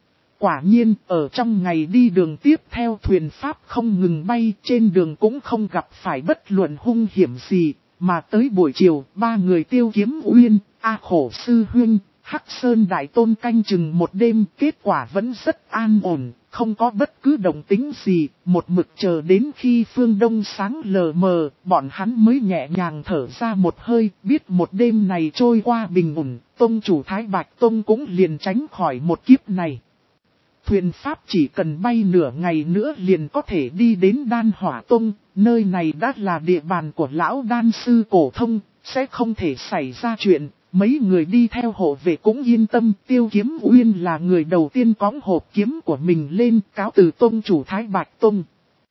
Quả nhiên, ở trong ngày đi đường tiếp theo thuyền pháp không ngừng bay, trên đường cũng không gặp phải bất luận hung hiểm gì, mà tới buổi chiều, ba người Tiêu Kiếm Uyên, A Khổ Sư Huyên, Hắc Sơn Đại Tôn canh chừng một đêm, kết quả vẫn rất an ổn, không có bất cứ động tĩnh gì, một mực chờ đến khi phương đông sáng lờ mờ, bọn hắn mới nhẹ nhàng thở ra một hơi, biết một đêm này trôi qua bình ổn, tông chủ Thái Bạch Tông cũng liền tránh khỏi một kiếp này. Thuyền pháp chỉ cần bay nửa ngày nữa liền có thể đi đến Đan Hỏa Tông, nơi này đã là địa bàn của lão đan sư Cổ Thông, sẽ không thể xảy ra chuyện. Mấy người đi theo hộ vệ cũng yên tâm, Tiêu Kiếm Uyên là người đầu tiên cõng hộp kiếm của mình lên, cáo từ tông chủ Thái Bạch Tông.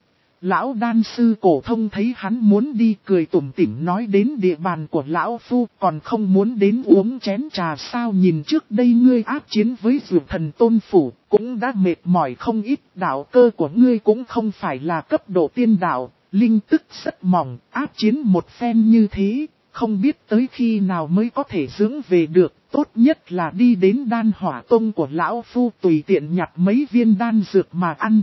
Lão đan sư Cổ Thông thấy hắn muốn đi, cười tủm tỉm nói đến địa bàn của lão phu, còn không muốn đến uống chén trà sao? Nhìn trước đây ngươi áp chiến với dược thần tôn phủ, cũng đã mệt mỏi không ít, đạo cơ của ngươi cũng không phải là cấp độ tiên đạo, linh tức rất mỏng, áp chiến một phen như thế, không biết tới khi nào mới có thể dưỡng về được, tốt nhất là đi đến Đan Hỏa Tông của lão phu tùy tiện nhặt mấy viên đan dược mà ăn.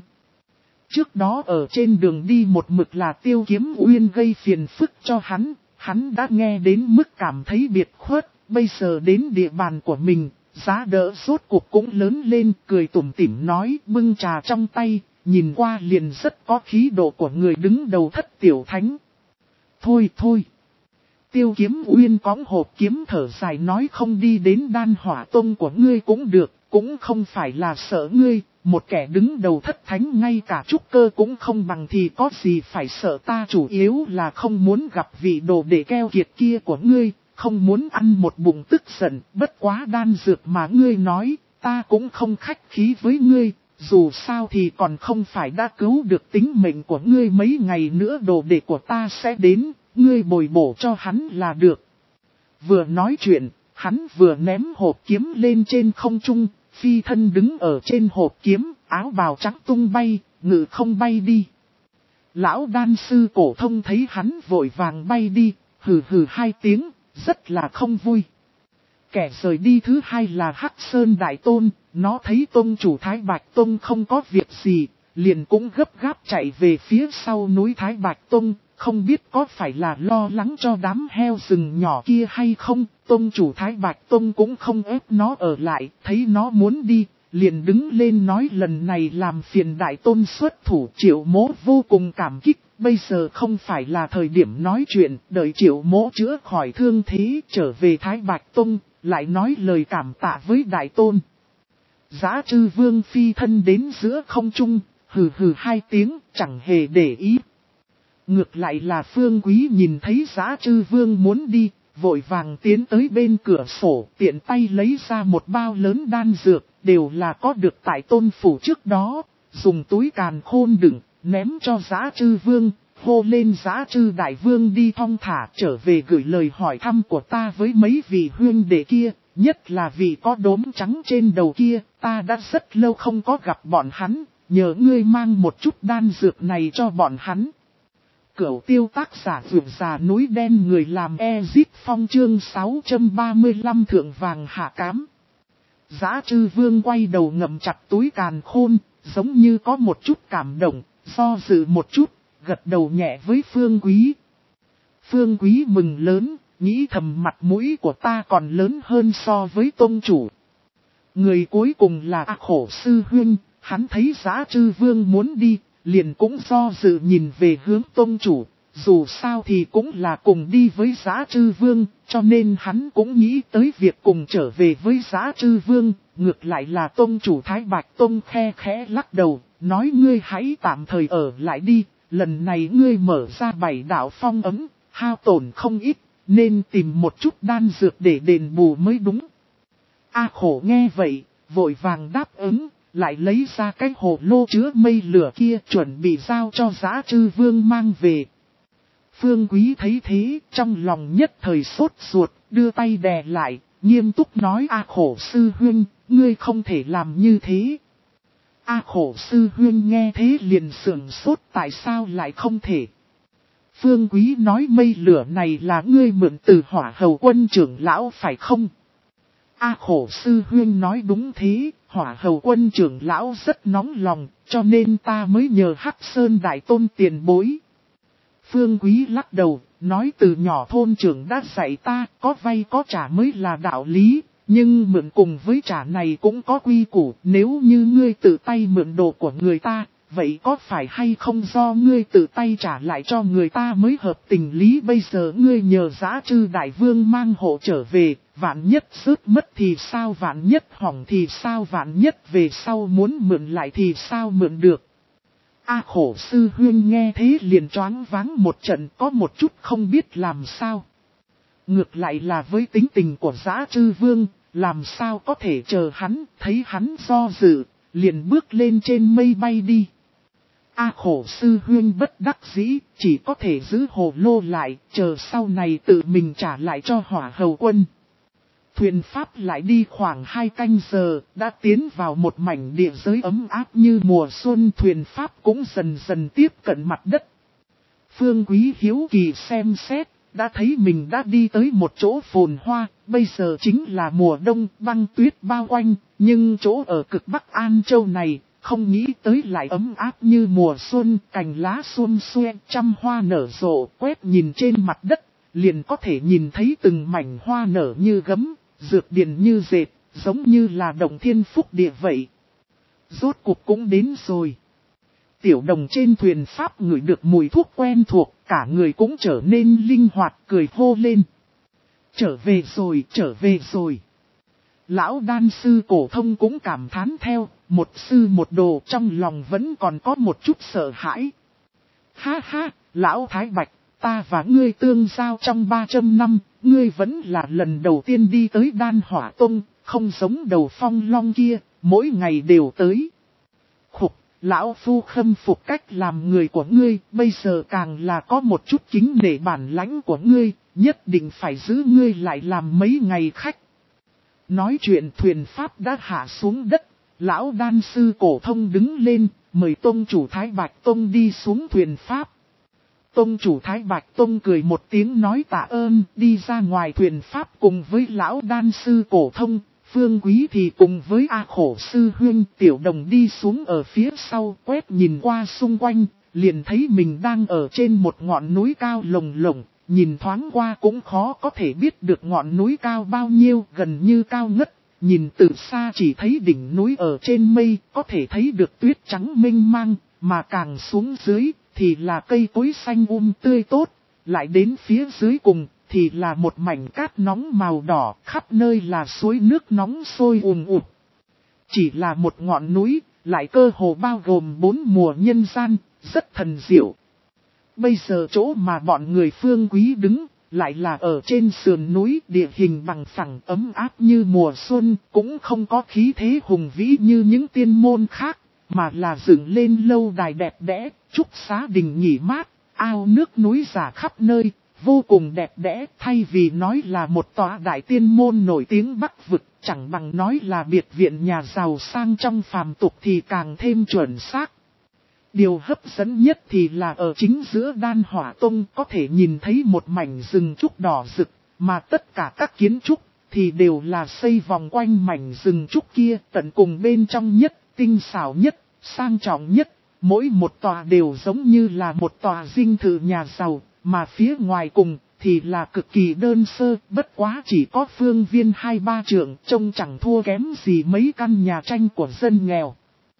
Trước đó ở trên đường đi một mực là Tiêu Kiếm Uyên gây phiền phức cho hắn, hắn đã nghe đến mức cảm thấy biệt khuất, bây giờ đến địa bàn của mình, giá đỡ rốt cuộc cũng lớn lên, cười tủm tỉm nói, bưng trà trong tay, nhìn qua liền rất có khí độ của người đứng đầu thất tiểu thánh. Thôi thôi, Tiêu Kiếm Uyên cõng hộp kiếm thở dài nói không đi đến Đan Hỏa Tông của ngươi cũng được, cũng không phải là sợ ngươi, một kẻ đứng đầu thất thánh ngay cả trúc cơ cũng không bằng thì có gì phải sợ ta, chủ yếu là không muốn gặp vị đồ đệ keo kiệt kia của ngươi, không muốn ăn một bụng tức giận, bất quá đan dược mà ngươi nói, ta cũng không khách khí với ngươi, dù sao thì còn không phải đã cứu được tính mệnh của ngươi, mấy ngày nữa đồ đệ của ta sẽ đến, ngươi bồi bổ cho hắn là được. Vừa nói chuyện, hắn vừa ném hộp kiếm lên trên không trung, phi thân đứng ở trên hộp kiếm, áo bào trắng tung bay, ngự không bay đi. Lão đan sư cổ thông thấy hắn vội vàng bay đi, hừ hừ hai tiếng, rất là không vui. Kẻ rời đi thứ hai là Hắc Sơn Đại Tôn, nó thấy Tông chủ Thái Bạch Tông không có việc gì, liền cũng gấp gáp chạy về phía sau núi Thái Bạch Tông, không biết có phải là lo lắng cho đám heo rừng nhỏ kia hay không. Tông chủ Thái Bạch Tông cũng không ép nó ở lại, thấy nó muốn đi, liền đứng lên nói lần này làm phiền Đại Tôn xuất thủ. Triệu Mỗ vô cùng cảm kích, bây giờ không phải là thời điểm nói chuyện, đợi Triệu Mỗ chữa khỏi thương thế trở về Thái Bạch Tông, lại nói lời cảm tạ với Đại Tôn. Dã Trư Vương phi thân đến giữa không trung, hừ hừ hai tiếng, chẳng hề để ý. Ngược lại là Phương Quý nhìn thấy Dã Trư Vương muốn đi, vội vàng tiến tới bên cửa sổ, tiện tay lấy ra một bao lớn đan dược, đều là có được tại Tôn phủ trước đó, dùng túi càn khôn đựng, ném cho Dã Trư Vương, hô lên Dã Trư Đại Vương đi thong thả trở về gửi lời hỏi thăm của ta với mấy vị huynh đệ kia, nhất là vị có đốm trắng trên đầu kia, ta đã rất lâu không có gặp bọn hắn, nhờ ngươi mang một chút đan dược này cho bọn hắn. Cửu Tiêu tác giả vượt già núi đen, người làm Ezip Phong chương sáu trăm ba mươi lăm thượng vàng hạ cám. Dã Trư Vương quay đầu ngậm chặt túi càn khôn, giống như có một chút cảm động, do dự một chút, gật đầu nhẹ với Phương Quý. Phương Quý mừng lớn, nghĩ thầm mặt mũi của ta còn lớn hơn so với Tông chủ. Người cuối cùng là A Khổ Sư Huynh, hắn thấy Dã Trư Vương muốn đi, liền cũng do dự nhìn về hướng Tông chủ, dù sao thì cũng là cùng đi với Dã Trư Vương, cho nên hắn cũng nghĩ tới việc cùng trở về với Dã Trư Vương. Ngược lại là Tông chủ Thái Bạch Tông khe khẽ lắc đầu, nói ngươi hãy tạm thời ở lại đi, lần này ngươi mở ra bảy đạo phong ấm, hao tổn không ít, nên tìm một chút đan dược để đền bù mới đúng. A Khổ nghe vậy, vội vàng đáp ứng, lại lấy ra cái hồ lô chứa mây lửa kia chuẩn bị giao cho Dã Trư Vương mang về. Phương Quý thấy thế, trong lòng nhất thời sốt ruột, đưa tay đè lại, nghiêm túc nói A Khổ Sư Huynh, ngươi không thể làm như thế. A Khổ Sư Huynh nghe thế liền sưởng sốt, tại sao lại không thể. Phương Quý nói mây lửa này là ngươi mượn từ Hỏa Hầu Quân trưởng lão phải không? A Khổ Sư Huynh nói đúng thế, Hỏa Hầu Quân trưởng lão rất nóng lòng, cho nên ta mới nhờ Hắc Sơn Đại Tôn tiền bối. Phương Quý lắc đầu, nói từ nhỏ thôn trưởng đã dạy ta, có vay có trả mới là đạo lý, nhưng mượn cùng với trả này cũng có quy củ, nếu như ngươi tự tay mượn đồ của người ta, vậy có phải hay không do ngươi tự tay trả lại cho người ta mới hợp tình lý. Bây giờ ngươi nhờ Dã Trư Đại Vương mang hộ trở về, vạn nhất rớt mất thì sao, vạn nhất hỏng thì sao, vạn nhất về sau muốn mượn lại thì sao mượn được. A Khổ Sư Huynh nghe thế liền choáng váng một trận, có một chút không biết làm sao. Ngược lại là với tính tình của Dã Trư Vương, làm sao có thể chờ hắn, thấy hắn do dự, liền bước lên trên mây bay đi. A Khổ Sư Huynh bất đắc dĩ, chỉ có thể giữ hồ lô lại, chờ sau này tự mình trả lại cho Hỏa Hầu Quân. Thuyền Pháp lại đi khoảng hai canh giờ, đã tiến vào một mảnh địa giới ấm áp như mùa xuân. Thuyền Pháp cũng dần dần tiếp cận mặt đất. Phương Quý hiếu kỳ xem xét, đã thấy mình đã đi tới một chỗ phồn hoa, bây giờ chính là mùa đông, băng tuyết bao quanh, nhưng chỗ ở cực Bắc An Châu này, không nghĩ tới lại ấm áp như mùa xuân, cành lá xuân xuê, trăm hoa nở rộ, quét nhìn trên mặt đất, liền có thể nhìn thấy từng mảnh hoa nở như gấm, dược điển như dệt, giống như là động thiên phúc địa vậy. Rốt cuộc cũng đến rồi. Tiểu Đồng trên thuyền pháp ngửi được mùi thuốc quen thuộc, cả người cũng trở nên linh hoạt, cười hô lên. Trở về rồi, trở về rồi. Lão đan sư Cổ Thông cũng cảm thán theo, một sư một đồ trong lòng vẫn còn có một chút sợ hãi. Ha ha, Lão Thái Bạch, ta và ngươi tương giao trong ba trăm năm, ngươi vẫn là lần đầu tiên đi tới Đan Hỏa Tông, không giống Đầu Phong Long kia, mỗi ngày đều tới. Khục, Lão Phu khâm phục cách làm người của ngươi, bây giờ càng là có một chút kính nể bản lãnh của ngươi, nhất định phải giữ ngươi lại làm mấy ngày khách. Nói chuyện thuyền pháp đã hạ xuống đất, Lão đan sư Cổ Thông đứng lên, mời tông chủ Thái Bạch Tông đi xuống thuyền pháp. Tông chủ Thái Bạch Tông cười một tiếng nói tạ ơn, đi ra ngoài thuyền pháp cùng với Lão đan sư Cổ Thông. Phương Quý thì cùng với A Khổ sư huynh Tiểu Đồng đi xuống ở phía sau, quét nhìn qua xung quanh, liền thấy mình đang ở trên một ngọn núi cao lồng lộng, nhìn thoáng qua cũng khó có thể biết được ngọn núi cao bao nhiêu, gần như cao ngất, nhìn từ xa chỉ thấy đỉnh núi ở trên mây, có thể thấy được tuyết trắng mênh mang, mà càng xuống dưới thì là cây cối xanh um tươi tốt, lại đến phía dưới cùng thì là một mảnh cát nóng màu đỏ, khắp nơi là suối nước nóng sôi ùn ụt. Chỉ là một ngọn núi, lại cơ hồ bao gồm bốn mùa nhân gian, rất thần diệu. Bây giờ chỗ mà bọn người Phương Quý đứng, lại là ở trên sườn núi, địa hình bằng phẳng ấm áp như mùa xuân, cũng không có khí thế hùng vĩ như những tiên môn khác, mà là dựng lên lâu đài đẹp đẽ, trúc xá đình nghỉ mát, ao nước núi giả khắp nơi. Vô cùng đẹp đẽ, thay vì nói là một tòa đại tiên môn nổi tiếng Bắc vực, chẳng bằng nói là biệt viện nhà giàu sang trong phàm tục thì càng thêm chuẩn xác. Điều hấp dẫn nhất thì là ở chính giữa Đan Hỏa Tông có thể nhìn thấy một mảnh rừng trúc đỏ rực, mà tất cả các kiến trúc thì đều là xây vòng quanh mảnh rừng trúc kia, tận cùng bên trong nhất, tinh xảo nhất, sang trọng nhất, mỗi một tòa đều giống như là một tòa dinh thự nhà giàu. Mà phía ngoài cùng thì là cực kỳ đơn sơ, bất quá chỉ có phương viên hai ba trượng, trông chẳng thua kém gì mấy căn nhà tranh của dân nghèo.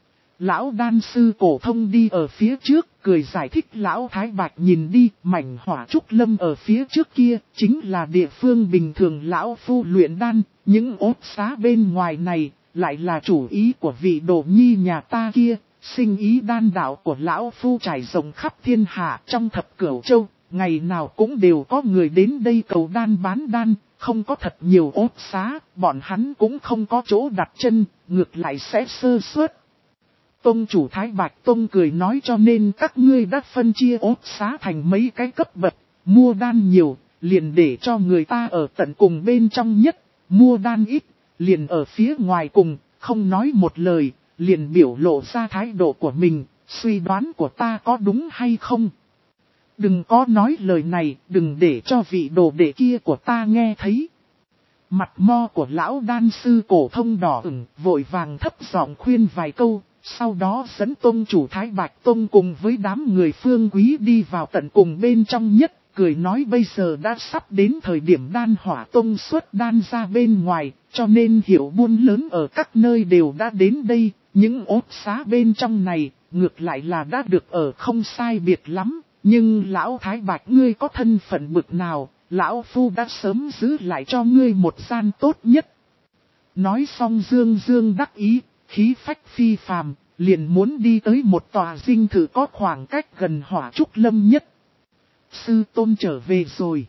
Lão đan sư Cổ Thông đi ở phía trước, cười giải thích Lão Thái Bạch nhìn đi, mảnh hỏa trúc lâm ở phía trước kia, chính là địa phương bình thường Lão Phu luyện đan, những ốt xá bên ngoài này, lại là chủ ý của vị đồ nhi nhà ta kia, sinh ý đan đạo của Lão Phu trải rộng khắp thiên hạ trong thập cửu châu. Ngày nào cũng đều có người đến đây cầu đan bán đan, không có thật nhiều ốt xá, bọn hắn cũng không có chỗ đặt chân, ngược lại sẽ sơ suất. Tông chủ Thái Bạch Tông cười nói cho nên các ngươi đã phân chia ốt xá thành mấy cái cấp bậc, mua đan nhiều, liền để cho người ta ở tận cùng bên trong nhất, mua đan ít, liền ở phía ngoài cùng, không nói một lời, liền biểu lộ ra thái độ của mình, suy đoán của ta có đúng hay không. Đừng có nói lời này, đừng để cho vị đồ đệ kia của ta nghe thấy. Mặt mo của lão đan sư Cổ Thông đỏ ửng, vội vàng thấp giọng khuyên vài câu, sau đó dẫn tông chủ Thái Bạch Tông cùng với đám người Phương Quý đi vào tận cùng bên trong nhất, cười nói bây giờ đã sắp đến thời điểm Đan Hỏa Tông xuất đan ra bên ngoài, cho nên hiệu buôn lớn ở các nơi đều đã đến đây, những ốt xá bên trong này, ngược lại là đã được ở không sai biệt lắm. Nhưng Lão Thái Bạch ngươi có thân phận bực nào, Lão Phu đã sớm giữ lại cho ngươi một gian tốt nhất. Nói xong dương dương đắc ý, khí phách phi phàm, liền muốn đi tới một tòa dinh thự có khoảng cách gần hỏa trúc lâm nhất. Sư tôn trở về rồi.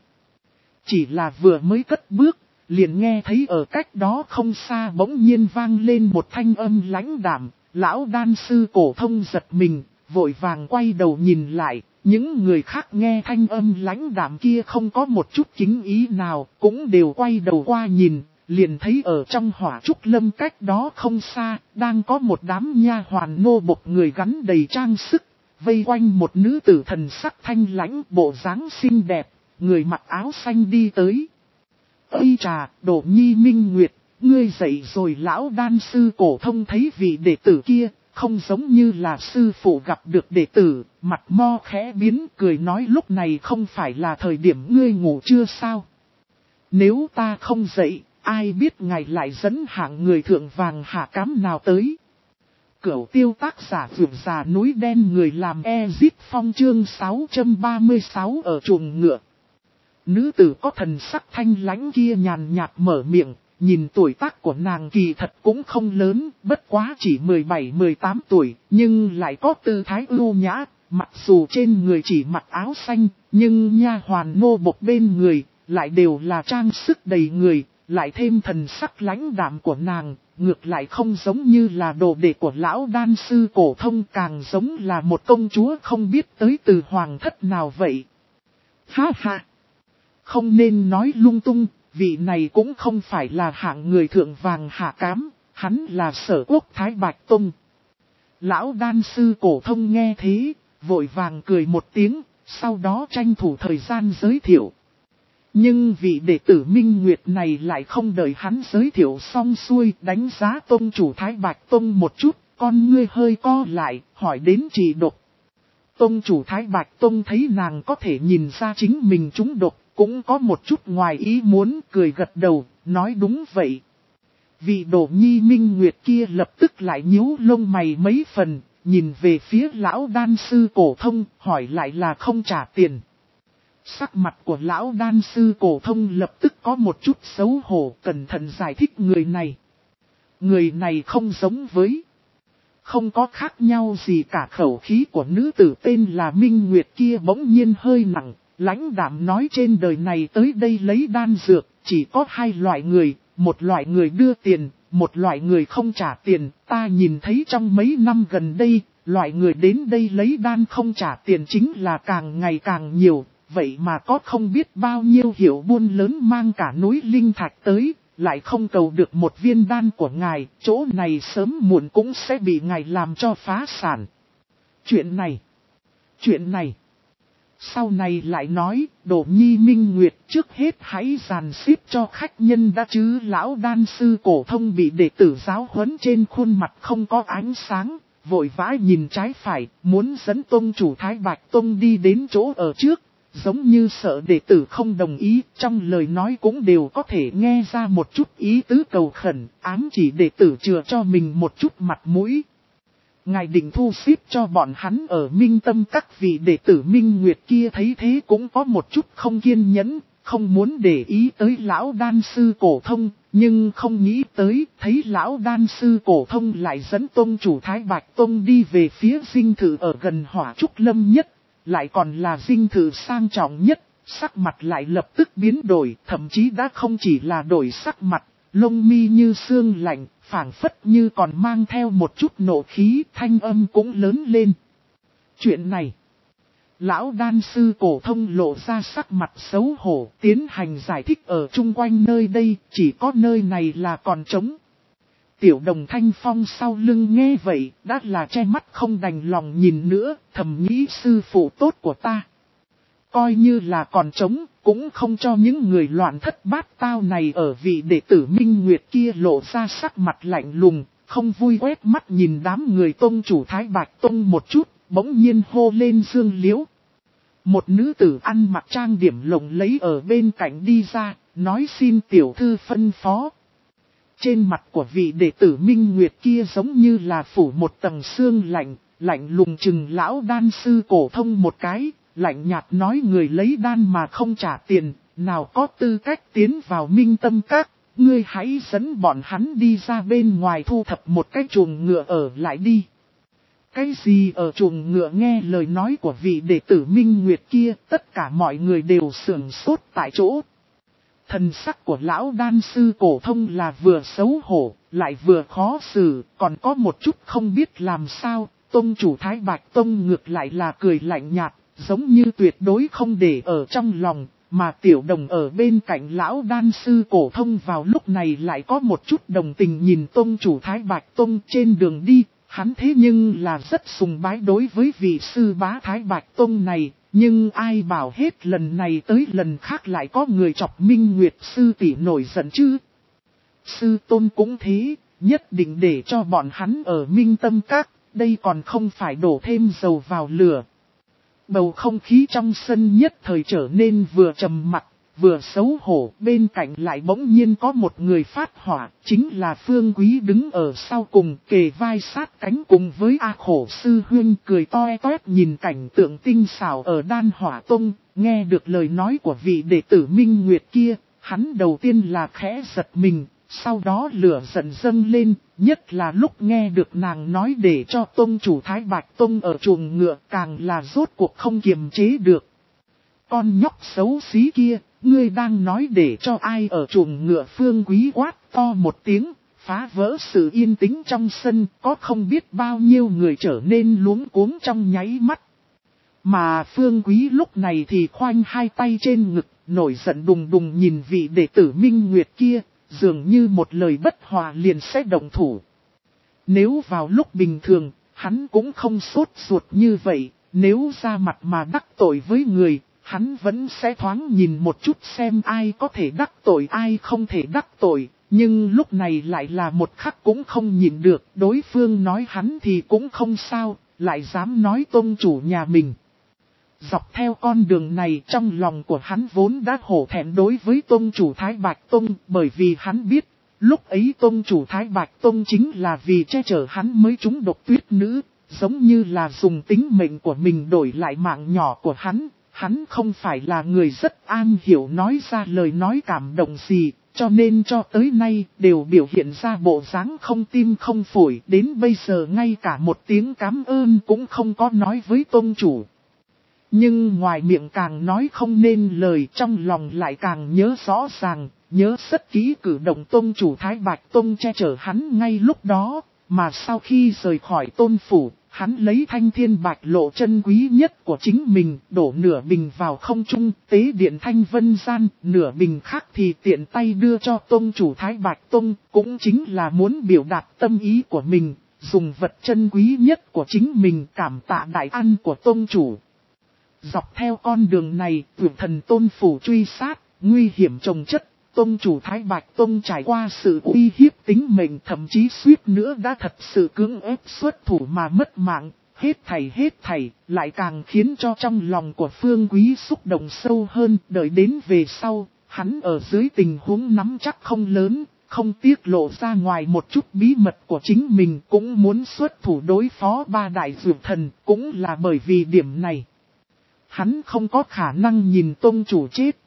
Chỉ là vừa mới cất bước, liền nghe thấy ở cách đó không xa bỗng nhiên vang lên một thanh âm lãnh đạm, Lão đan sư Cổ Thông giật mình, vội vàng quay đầu nhìn lại. Những người khác nghe thanh âm lãnh đạm kia không có một chút kính ý nào, cũng đều quay đầu qua nhìn, liền thấy ở trong hỏa trúc lâm cách đó không xa, đang có một đám nha hoàn nô bộc người gắn đầy trang sức, vây quanh một nữ tử thần sắc thanh lãnh bộ dáng xinh đẹp, người mặc áo xanh đi tới. Ây trà, Đồ Nhi Minh Nguyệt, ngươi dậy rồi. Lão đan sư Cổ Thông thấy vị đệ tử kia. Không giống như là sư phụ gặp được đệ tử, mặt mo khẽ biến cười nói lúc này không phải là thời điểm ngươi ngủ chưa sao. Nếu ta không dậy, ai biết ngài lại dẫn hạng người thượng vàng hạ cám nào tới. Cửu tiêu tác giả vượt già núi đen người làm Ezit Phong chương sáu trăm ba mươi sáu ở chuồng ngựa. Nữ tử có thần sắc thanh lãnh kia nhàn nhạt mở miệng, nhìn tuổi tác của nàng kỳ thật cũng không lớn, bất quá chỉ mười bảy mười tám tuổi, nhưng lại có tư thái ưu nhã, mặc dù trên người chỉ mặc áo xanh, nhưng nha hoàn nô bộc bên người, lại đều là trang sức đầy người, lại thêm thần sắc lãnh đạm của nàng, ngược lại không giống như là đồ đệ của lão đan sư cổ thông, càng giống là một công chúa không biết tới từ hoàng thất nào vậy. Ha ha! Không nên nói lung tung, vị này cũng không phải là hạng người thượng vàng hạ cám, hắn là Sở Quốc Thái Bạch Tông. Lão đan sư cổ thông nghe thế, vội vàng cười một tiếng, sau đó tranh thủ thời gian giới thiệu. Nhưng vị đệ tử Minh Nguyệt này lại không đợi hắn giới thiệu xong xuôi, đánh giá tông chủ Thái Bạch Tông một chút, con ngươi hơi co lại, hỏi đến trì độc. Tông chủ Thái Bạch Tông thấy nàng có thể nhìn ra chính mình trúng độc, cũng có một chút ngoài ý muốn, cười gật đầu, nói đúng vậy. Vị Đỗ Nhi Minh Nguyệt kia lập tức lại nhíu lông mày mấy phần, nhìn về phía lão đan sư cổ thông, hỏi lại là không trả tiền. Sắc mặt của lão đan sư cổ thông lập tức có một chút xấu hổ, cẩn thận giải thích người này. Người này không giống với, không có khác nhau gì cả. Khẩu khí của nữ tử tên là Minh Nguyệt kia bỗng nhiên hơi nặng, lãnh đạm nói trên đời này tới đây lấy đan dược, chỉ có hai loại người, một loại người đưa tiền, một loại người không trả tiền. Ta nhìn thấy trong mấy năm gần đây, loại người đến đây lấy đan không trả tiền chính là càng ngày càng nhiều. Vậy mà có không biết bao nhiêu hiệu buôn lớn mang cả núi linh thạch tới, lại không cầu được một viên đan của ngài, chỗ này sớm muộn cũng sẽ bị ngài làm cho phá sản. Chuyện này, chuyện này, sau này lại nói, Đỗ Nhi Minh Nguyệt trước hết hãy dàn xếp cho khách nhân đã chứ. Lão đan sư cổ thông bị đệ tử giáo huấn trên khuôn mặt không có ánh sáng, vội vã nhìn trái phải, muốn dẫn tông chủ Thái Bạch Tông đi đến chỗ ở trước. Giống như sợ đệ tử không đồng ý, trong lời nói cũng đều có thể nghe ra một chút ý tứ cầu khẩn, ám chỉ đệ tử chừa cho mình một chút mặt mũi. Ngài định thu xếp cho bọn hắn ở Minh Tâm các vị đệ tử Minh Nguyệt kia thấy thế cũng có một chút không kiên nhẫn, không muốn để ý tới lão đan sư cổ thông, nhưng không nghĩ tới, thấy lão đan sư cổ thông lại dẫn tông chủ Thái Bạch Tông đi về phía dinh thự ở gần Hỏa Trúc Lâm nhất. Lại còn là dinh thự sang trọng nhất, sắc mặt lại lập tức biến đổi, thậm chí đã không chỉ là đổi sắc mặt, lông mi như xương lạnh, phảng phất như còn mang theo một chút nộ khí, thanh âm cũng lớn lên. Chuyện này, lão đan sư cổ thông lộ ra sắc mặt xấu hổ, tiến hành giải thích ở chung quanh nơi đây, chỉ có nơi này là còn trống. Tiểu Đồng Thanh Phong sau lưng nghe vậy, đã là che mắt không đành lòng nhìn nữa, thầm nghĩ sư phụ tốt của ta. Coi như là còn trống, cũng không cho những người loạn thất bát tao này ở. Vị đệ tử Minh Nguyệt kia lộ ra sắc mặt lạnh lùng, không vui quét mắt nhìn đám người tông chủ Thái Bạch Tông một chút, bỗng nhiên hô lên Dương Liễu. Một nữ tử ăn mặc trang điểm lộng lẫy ở bên cạnh đi ra, nói xin tiểu thư phân phó. Trên mặt của vị đệ tử Minh Nguyệt kia giống như là phủ một tầng sương lạnh, lạnh lùng chừng lão đan sư cổ thông một cái, lạnh nhạt nói người lấy đan mà không trả tiền, nào có tư cách tiến vào Minh Tâm các, ngươi hãy dẫn bọn hắn đi ra bên ngoài thu thập một cái chuồng ngựa ở lại đi. Cái gì ở chuồng ngựa? Nghe lời nói của vị đệ tử Minh Nguyệt kia, tất cả mọi người đều sửng sốt tại chỗ. Thần sắc của lão đan sư cổ thông là vừa xấu hổ, lại vừa khó xử, còn có một chút không biết làm sao. Tông chủ Thái Bạch Tông ngược lại là cười lạnh nhạt, giống như tuyệt đối không để ở trong lòng, mà Tiểu Đồng ở bên cạnh lão đan sư cổ thông vào lúc này lại có một chút đồng tình nhìn tông chủ Thái Bạch Tông. Trên đường đi, hắn thế nhưng là rất sùng bái đối với vị sư bá Thái Bạch Tông này. Nhưng ai bảo hết lần này tới lần khác lại có người chọc Minh Nguyệt sư tỷ nổi giận chứ. Sư tôn cũng thế, nhất định để cho bọn hắn ở Minh Tâm các, đây còn không phải đổ thêm dầu vào lửa. Bầu không khí trong sân nhất thời trở nên vừa trầm mặc, vừa xấu hổ, bên cạnh lại bỗng nhiên có một người phát hỏa, chính là Phương Quý đứng ở sau cùng, kề vai sát cánh cùng với A Khổ sư huynh cười toe toét nhìn cảnh tượng tinh xảo ở Đan Hỏa Tông, nghe được lời nói của vị đệ tử Minh Nguyệt kia, hắn đầu tiên là khẽ giật mình, sau đó lửa giận dâng lên, nhất là lúc nghe được nàng nói để cho tông chủ Thái Bạch Tông ở chuồng ngựa càng là rốt cuộc không kiềm chế được. Con nhóc xấu xí kia, ngươi đang nói để cho ai ở chuồng ngựa? Phương Quý quát to một tiếng, phá vỡ sự yên tĩnh trong sân, có không biết bao nhiêu người trở nên luống cuống trong nháy mắt. Mà Phương Quý lúc này thì khoanh hai tay trên ngực, nổi giận đùng đùng nhìn vị đệ tử Minh Nguyệt kia, dường như một lời bất hòa liền sẽ động thủ. Nếu vào lúc bình thường, hắn cũng không sốt ruột như vậy, nếu ra mặt mà đắc tội với người, hắn vẫn sẽ thoáng nhìn một chút xem ai có thể đắc tội ai không thể đắc tội, nhưng lúc này lại là một khắc cũng không nhìn được, đối phương nói hắn thì cũng không sao, lại dám nói tông chủ nhà mình. Dọc theo con đường này trong lòng của hắn vốn đã hổ thẹn đối với tông chủ Thái Bạch Tông, bởi vì hắn biết, lúc ấy tông chủ Thái Bạch Tông chính là vì che chở hắn mới trúng độc tuyết nữ, giống như là dùng tính mệnh của mình đổi lại mạng nhỏ của hắn. Hắn không phải là người rất an hiểu nói ra lời nói cảm động gì, cho nên cho tới nay đều biểu hiện ra bộ dáng không tim không phổi, đến bây giờ ngay cả một tiếng cảm ơn cũng không có nói với tông chủ. Nhưng ngoài miệng càng nói không nên lời, trong lòng lại càng nhớ rõ ràng, nhớ rất kỹ cử động tông chủ Thái Bạch Tông che chở hắn ngay lúc đó, mà sau khi rời khỏi tôn phủ, hắn lấy thanh thiên bạch lộ chân quý nhất của chính mình, đổ nửa bình vào không trung, tế điện thanh vân gian, nửa bình khác thì tiện tay đưa cho tông chủ Thái Bạch Tông, cũng chính là muốn biểu đạt tâm ý của mình, dùng vật chân quý nhất của chính mình cảm tạ đại ân của tông chủ. Dọc theo con đường này, tuyển thần tôn phủ truy sát, nguy hiểm chồng chất, tông chủ Thái Bạch Tông trải qua sự uy hiếp tính mệnh, thậm chí suýt nữa đã thật sự cưỡng ép xuất thủ mà mất mạng, hết thảy hết thảy, lại càng khiến cho trong lòng của Phương Quý xúc động sâu hơn, đợi đến về sau, hắn ở dưới tình huống nắm chắc không lớn, không tiết lộ ra ngoài một chút bí mật của chính mình, cũng muốn xuất thủ đối phó ba đại dược thần, cũng là bởi vì điểm này. Hắn không có khả năng nhìn tông chủ chết.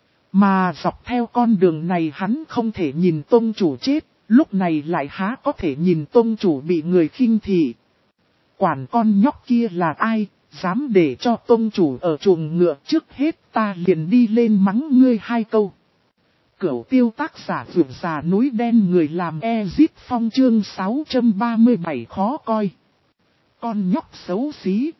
Mà dọc theo con đường này hắn không thể nhìn tông chủ chết, lúc này lại há có thể nhìn tông chủ bị người khinh thị. Quản con nhóc kia là ai, dám để cho tông chủ ở chuồng ngựa, trước hết ta liền đi lên mắng ngươi hai câu. Cửu tiêu tác giả vượt già núi đen người làm Ezit Phong chương sáu trăm ba mươi bảy khó coi. Con nhóc xấu xí.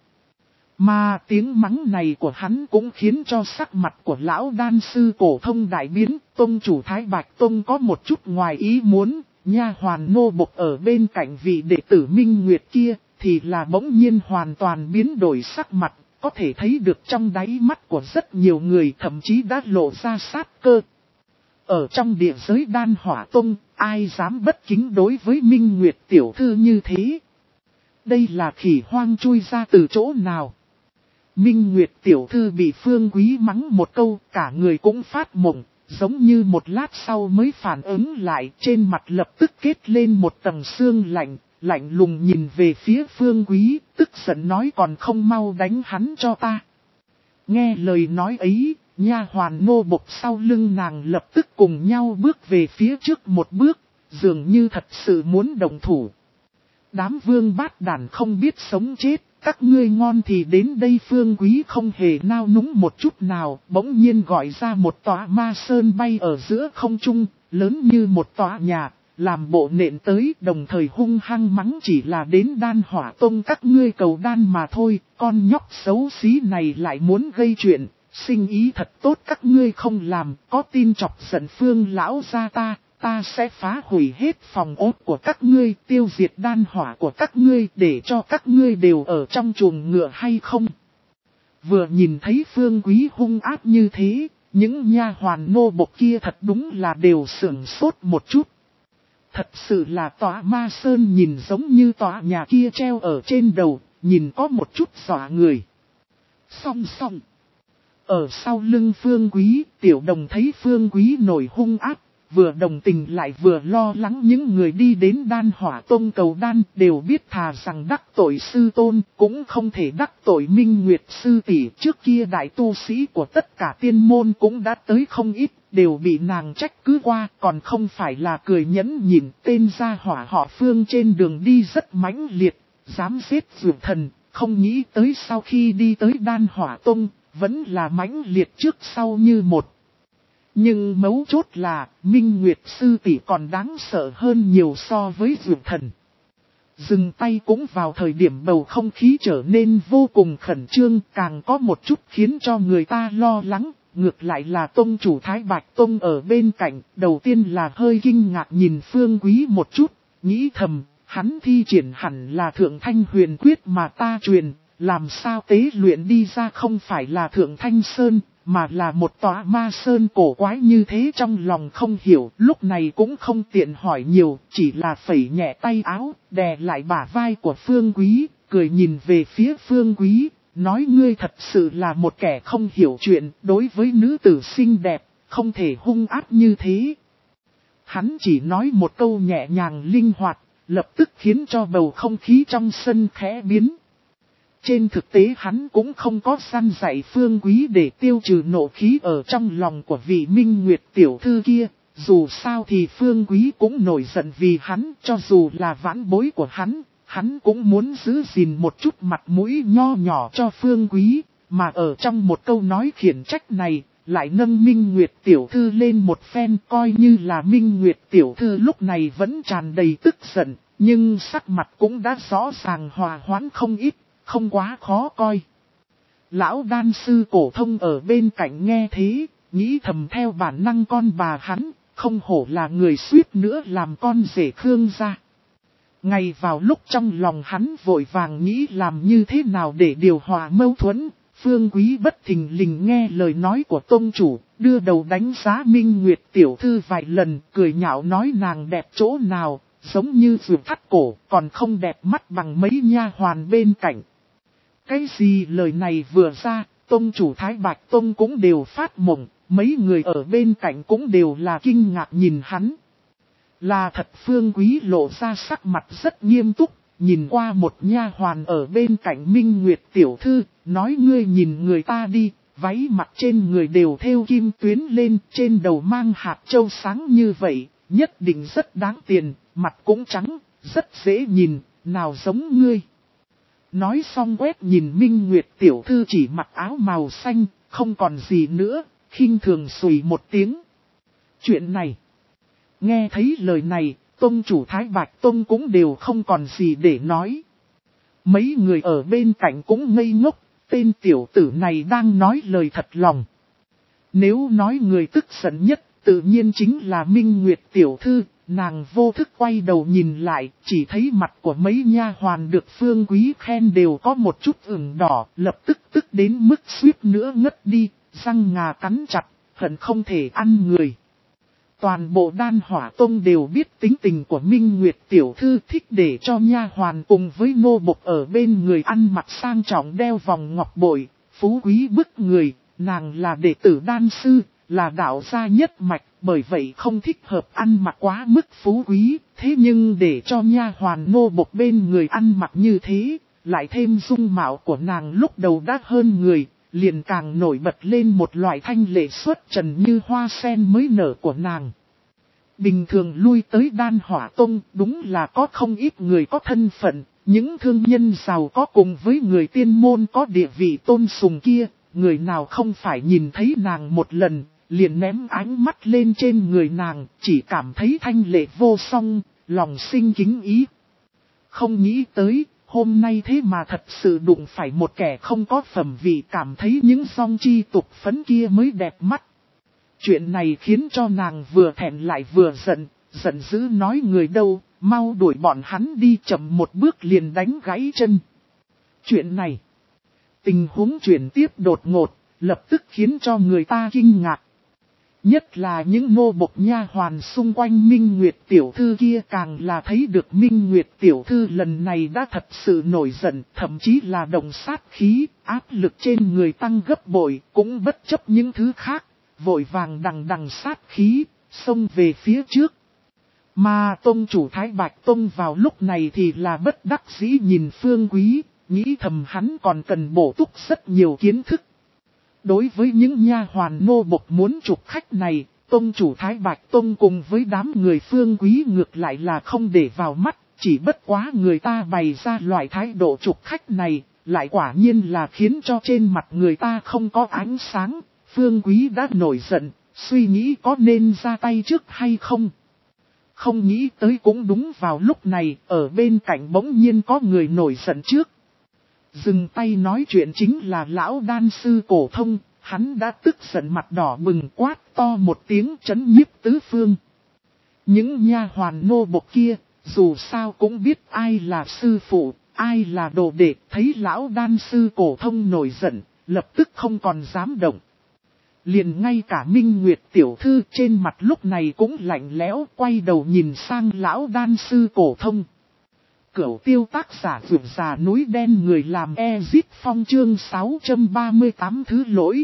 Mà tiếng mắng này của hắn cũng khiến cho sắc mặt của lão đan sư cổ thông đại biến, tông chủ Thái Bạch Tông có một chút ngoài ý muốn, nha hoàn nô bộc ở bên cạnh vị đệ tử Minh Nguyệt kia, thì là bỗng nhiên hoàn toàn biến đổi sắc mặt, có thể thấy được trong đáy mắt của rất nhiều người thậm chí đã lộ ra sát cơ. Ở trong địa giới Đan Hỏa Tông, ai dám bất kính đối với Minh Nguyệt tiểu thư như thế? Đây là khỉ hoang chui ra từ chỗ nào? Minh Nguyệt tiểu thư bị Phương Quý mắng một câu, cả người cũng phát mộng, giống như một lát sau mới phản ứng lại, trên mặt lập tức kết lên một tầng sương lạnh, lạnh lùng nhìn về phía Phương Quý, tức giận nói còn không mau đánh hắn cho ta. Nghe lời nói ấy, nha hoàn nô bộc sau lưng nàng lập tức cùng nhau bước về phía trước một bước, dường như thật sự muốn động thủ. Đám vương bát đàn không biết sống chết. Các ngươi ngon thì đến đây. Phương Quý không hề nao núng một chút nào, bỗng nhiên gọi ra một tòa ma sơn bay ở giữa không trung, lớn như một tòa nhà, làm bộ nện tới, đồng thời hung hăng mắng chỉ là đến Đan Hỏa Tông các ngươi cầu đan mà thôi, con nhóc xấu xí này lại muốn gây chuyện, sinh ý thật tốt các ngươi không làm, có tin chọc giận Phương lão gia ta. Ta sẽ phá hủy hết phòng ốt của các ngươi, tiêu diệt đan hỏa của các ngươi, để cho các ngươi đều ở trong chuồng ngựa hay không? Vừa nhìn thấy Phương Quý hung ác như thế, những nha hoàn nô bộc kia thật đúng là đều sửng sốt một chút. Thật sự là tòa ma sơn nhìn giống như tòa nhà kia treo ở trên đầu, nhìn có một chút dọa người. Song song. Ở sau lưng Phương Quý, Tiểu Đồng thấy Phương Quý nổi hung ác, vừa đồng tình lại vừa lo lắng những người đi đến Đan Hỏa Tông cầu đan, đều biết thà rằng đắc tội sư tôn, cũng không thể đắc tội Minh Nguyệt sư tỷ. Trước kia đại tu sĩ của tất cả tiên môn cũng đã tới không ít, đều bị nàng trách cứ qua, còn không phải là cười nhẫn nhịn. Tên gia hỏa họ Phương trên đường đi rất mãnh liệt, dám giết dược thần, không nghĩ tới sau khi đi tới Đan Hỏa Tông, vẫn là mãnh liệt trước sau như một. Nhưng mấu chốt là, Minh Nguyệt sư tỷ còn đáng sợ hơn nhiều so với dược thần. Dừng tay cũng vào thời điểm bầu không khí trở nên vô cùng khẩn trương, càng có một chút khiến cho người ta lo lắng. Ngược lại là tông chủ Thái Bạch Tông ở bên cạnh, đầu tiên là hơi kinh ngạc nhìn Phương Quý một chút, nghĩ thầm, hắn thi triển hẳn là Thượng Thanh Huyền Quyết mà ta truyền, làm sao tế luyện đi ra không phải là Thượng Thanh Sơn, mà là một tòa ma sơn cổ quái như thế. Trong lòng không hiểu, lúc này cũng không tiện hỏi nhiều, chỉ là phẩy nhẹ tay áo, đè lại bả vai của Phương Quý, cười nhìn về phía Phương Quý, nói ngươi thật sự là một kẻ không hiểu chuyện, đối với nữ tử xinh đẹp, không thể hung ác như thế. Hắn chỉ nói một câu nhẹ nhàng linh hoạt, lập tức khiến cho bầu không khí trong sân khẽ biến. Trên thực tế hắn cũng không có săn dạy Phương Quý để tiêu trừ nộ khí ở trong lòng của vị Minh Nguyệt tiểu thư kia. Dù sao thì Phương Quý cũng nổi giận vì hắn, cho dù là vãn bối của hắn, hắn cũng muốn giữ gìn một chút mặt mũi nho nhỏ cho Phương Quý. Mà ở trong một câu nói khiển trách này, lại nâng Minh Nguyệt tiểu thư lên một phen, coi như là Minh Nguyệt tiểu thư lúc này vẫn tràn đầy tức giận, nhưng sắc mặt cũng đã rõ ràng hòa hoãn không ít. Không quá khó coi. Lão đan sư cổ thông ở bên cạnh nghe thế, nghĩ thầm theo bản năng con bà hắn, không hổ là người suýt nữa làm con rể Khương gia. Ngay vào lúc trong lòng hắn vội vàng nghĩ làm như thế nào để điều hòa mâu thuẫn, Phương Quý bất thình lình nghe lời nói của tông chủ, đưa đầu đánh giá Minh Nguyệt tiểu thư vài lần, cười nhạo nói nàng đẹp chỗ nào, giống như vượt thắt cổ, còn không đẹp mắt bằng mấy nha hoàn bên cạnh. Cái gì lời này vừa ra, tông chủ Thái Bạch Tông cũng đều phát mộng, mấy người ở bên cạnh cũng đều là kinh ngạc nhìn hắn. Là thật Phương Quý lộ ra sắc mặt rất nghiêm túc, nhìn qua một nha hoàn ở bên cạnh Minh Nguyệt tiểu thư, nói ngươi nhìn người ta đi, váy mặt trên người đều thêu kim tuyến lên, trên đầu mang hạt châu sáng như vậy, nhất định rất đáng tiền, mặt cũng trắng, rất dễ nhìn, nào giống ngươi. Nói xong quét nhìn Minh Nguyệt tiểu thư chỉ mặc áo màu xanh, không còn gì nữa, khinh thường sùi một tiếng. Chuyện này, nghe thấy lời này, tông chủ Thái Bạch Tông cũng đều không còn gì để nói. Mấy người ở bên cạnh cũng ngây ngốc, tên tiểu tử này đang nói lời thật lòng. Nếu nói người tức giận nhất, tự nhiên chính là Minh Nguyệt tiểu thư. Nàng vô thức quay đầu nhìn lại, chỉ thấy mặt của mấy nha hoàn được Phương Quý khen đều có một chút ửng đỏ, lập tức tức đến mức suýt nữa ngất đi, răng ngà cắn chặt, hận không thể ăn người. Toàn bộ Đan Hỏa Tông đều biết tính tình của Minh Nguyệt tiểu thư, thích để cho nha hoàn cùng với nô bộc ở bên người ăn mặc sang trọng đeo vòng ngọc bội, phú quý bức người, nàng là đệ tử đan sư, là đạo gia nhất mạch, bởi vậy không thích hợp ăn mặc quá mức phú quý, thế nhưng để cho nha hoàn nô bộc bên người ăn mặc như thế, lại thêm dung mạo của nàng lúc đầu đã hơn người, liền càng nổi bật lên một loại thanh lệ xuất trần như hoa sen mới nở của nàng. Bình thường lui tới Đan Hỏa Tông đúng là có không ít người có thân phận, những thương nhân giàu có cùng với người tiên môn có địa vị tôn sùng kia, người nào không phải nhìn thấy nàng một lần, liền ném ánh mắt lên trên người nàng, chỉ cảm thấy thanh lệ vô song, lòng sinh kính ý. Không nghĩ tới, hôm nay thế mà thật sự đụng phải một kẻ không có phẩm vị, cảm thấy những song chi tục phấn kia mới đẹp mắt. Chuyện này khiến cho nàng vừa thẹn lại vừa giận, giận dữ nói người đâu, mau đuổi bọn hắn đi, chậm một bước liền đánh gãy chân. Chuyện này, tình huống chuyển tiếp đột ngột, lập tức khiến cho người ta kinh ngạc. Nhất là những nô bộc nha hoàn xung quanh Minh Nguyệt tiểu thư kia càng là thấy được Minh Nguyệt tiểu thư lần này đã thật sự nổi giận, thậm chí là động sát khí, áp lực trên người tăng gấp bội, cũng bất chấp những thứ khác, vội vàng đằng đằng sát khí, xông về phía trước. Mà tông chủ Thái Bạch Tông vào lúc này thì là bất đắc dĩ nhìn Phương Quý, nghĩ thầm hắn còn cần bổ túc rất nhiều kiến thức. Đối với những nha hoàn nô bộc muốn chụp khách này, tông chủ Thái Bạch Tông cùng với đám người Phương Quý ngược lại là không để vào mắt, chỉ bất quá người ta bày ra loại thái độ chụp khách này, lại quả nhiên là khiến cho trên mặt người ta không có ánh sáng. Phương Quý đã nổi giận, suy nghĩ có nên ra tay trước hay không. Không nghĩ tới cũng đúng vào lúc này, ở bên cạnh bỗng nhiên có người nổi giận trước. Dừng tay nói chuyện chính là lão đan sư Cổ Thông, hắn đã tức giận mặt đỏ bừng quát to một tiếng chấn nhiếp tứ phương. Những nha hoàn nô bộc kia, dù sao cũng biết ai là sư phụ, ai là đồ đệ, thấy lão đan sư Cổ Thông nổi giận, lập tức không còn dám động. Liền ngay cả Minh Nguyệt tiểu thư trên mặt lúc này cũng lạnh lẽo, quay đầu nhìn sang lão đan sư Cổ Thông. Cửu tiêu tác giả vượt già núi đen người làm Ezit Phong chương sáu trăm ba mươi tám thứ lỗi.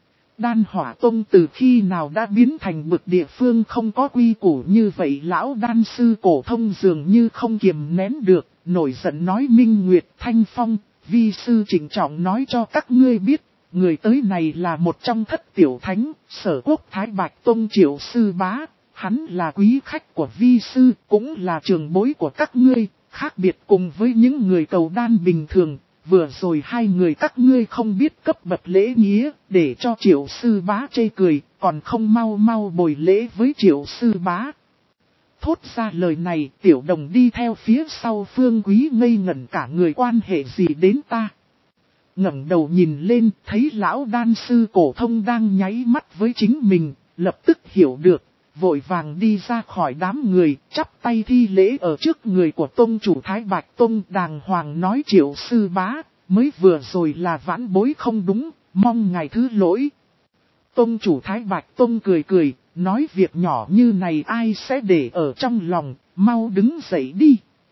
Đan Hỏa Tông từ khi nào đã biến thành bực địa phương không có quy củ như vậy, lão đan sư Cổ Thông dường như không kiềm nén được, nổi giận nói Minh Nguyệt Thanh Phong, vi sư trịnh trọng nói cho các ngươi biết, người tới này là một trong thất tiểu thánh, Sở Quốc Thái Bạch Tông Triệu Sư Bá, hắn là quý khách của vi sư, cũng là trường bối của các ngươi. Khác biệt cùng với những người cầu đan bình thường, vừa rồi hai người các ngươi không biết cấp bậc lễ nghĩa, để cho Triệu Sư Bá chê cười, còn không mau mau bồi lễ với Triệu Sư Bá. Thốt ra lời này, Tiểu Đồng đi theo phía sau Phương Quý ngây ngẩn cả người, quan hệ gì đến ta. Ngẩng đầu nhìn lên, thấy lão đan sư Cổ Thông đang nháy mắt với chính mình, lập tức hiểu được. Vội vàng đi ra khỏi đám người, chắp tay thi lễ ở trước người của tông chủ Thái Bạch Tông, đàng hoàng nói Triệu Sư Bá, mới vừa rồi là vãn bối không đúng, mong ngài thứ lỗi. Tông chủ Thái Bạch Tông cười cười, nói việc nhỏ như này ai sẽ để ở trong lòng, mau đứng dậy đi.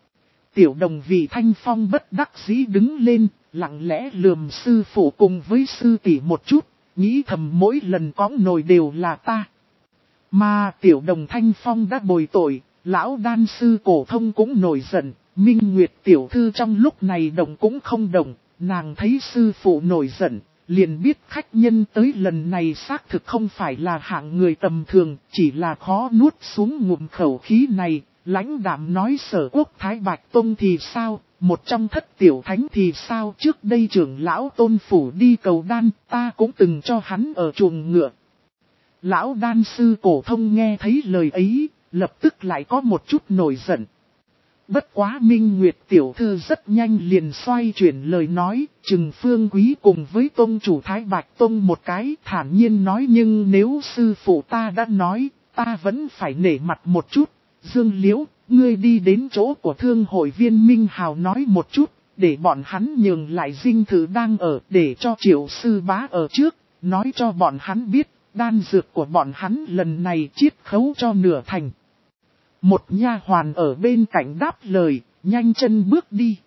Tiểu Đồng vì Thanh Phong bất đắc dĩ đứng lên, lặng lẽ lườm sư phụ cùng với sư tỷ một chút, nghĩ thầm mỗi lần cõng nồi đều là ta. Mà Tiểu Đồng Thanh Phong đã bồi tội, lão đan sư Cổ Thông cũng nổi giận, Minh Nguyệt tiểu thư trong lúc này động cũng không động, nàng thấy sư phụ nổi giận, liền biết khách nhân tới lần này xác thực không phải là hạng người tầm thường, chỉ là khó nuốt xuống ngụm khẩu khí này, lãnh đạm nói Sở Quốc Thái Bạch Tông thì sao, một trong thất tiểu thánh thì sao, trước đây trưởng lão Tôn Phủ đi cầu đan, ta cũng từng cho hắn ở chuồng ngựa. Lão đan sư Cổ Thông nghe thấy lời ấy, lập tức lại có một chút nổi giận. Bất quá Minh Nguyệt tiểu thư rất nhanh liền xoay chuyển lời nói, trừng Phương Quý cùng với tông chủ Thái Bạch Tông một cái, thản nhiên nói nhưng nếu sư phụ ta đã nói, ta vẫn phải nể mặt một chút. Dương Liễu, ngươi đi đến chỗ của thương hội viên Minh Hào nói một chút, để bọn hắn nhường lại dinh thự đang ở, để cho Triệu Sư Bá ở trước, nói cho bọn hắn biết. Đan dược của bọn hắn lần này chiết khấu cho nửa thành. Một nha hoàn ở bên cạnh đáp lời, nhanh chân bước đi.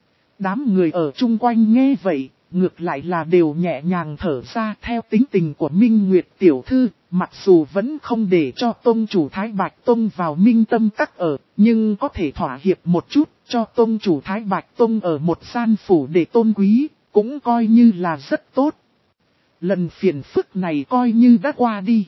Đám người ở chung quanh nghe vậy, ngược lại là đều nhẹ nhàng thở ra theo tính tình của Minh Nguyệt tiểu thư, mặc dù vẫn không để cho tông chủ Thái Bạch Tông vào Minh Tâm Các ở, nhưng có thể thỏa hiệp một chút cho tông chủ Thái Bạch Tông ở một gian phủ để tôn quý, cũng coi như là rất tốt. Lần phiền phức này coi như đã qua đi.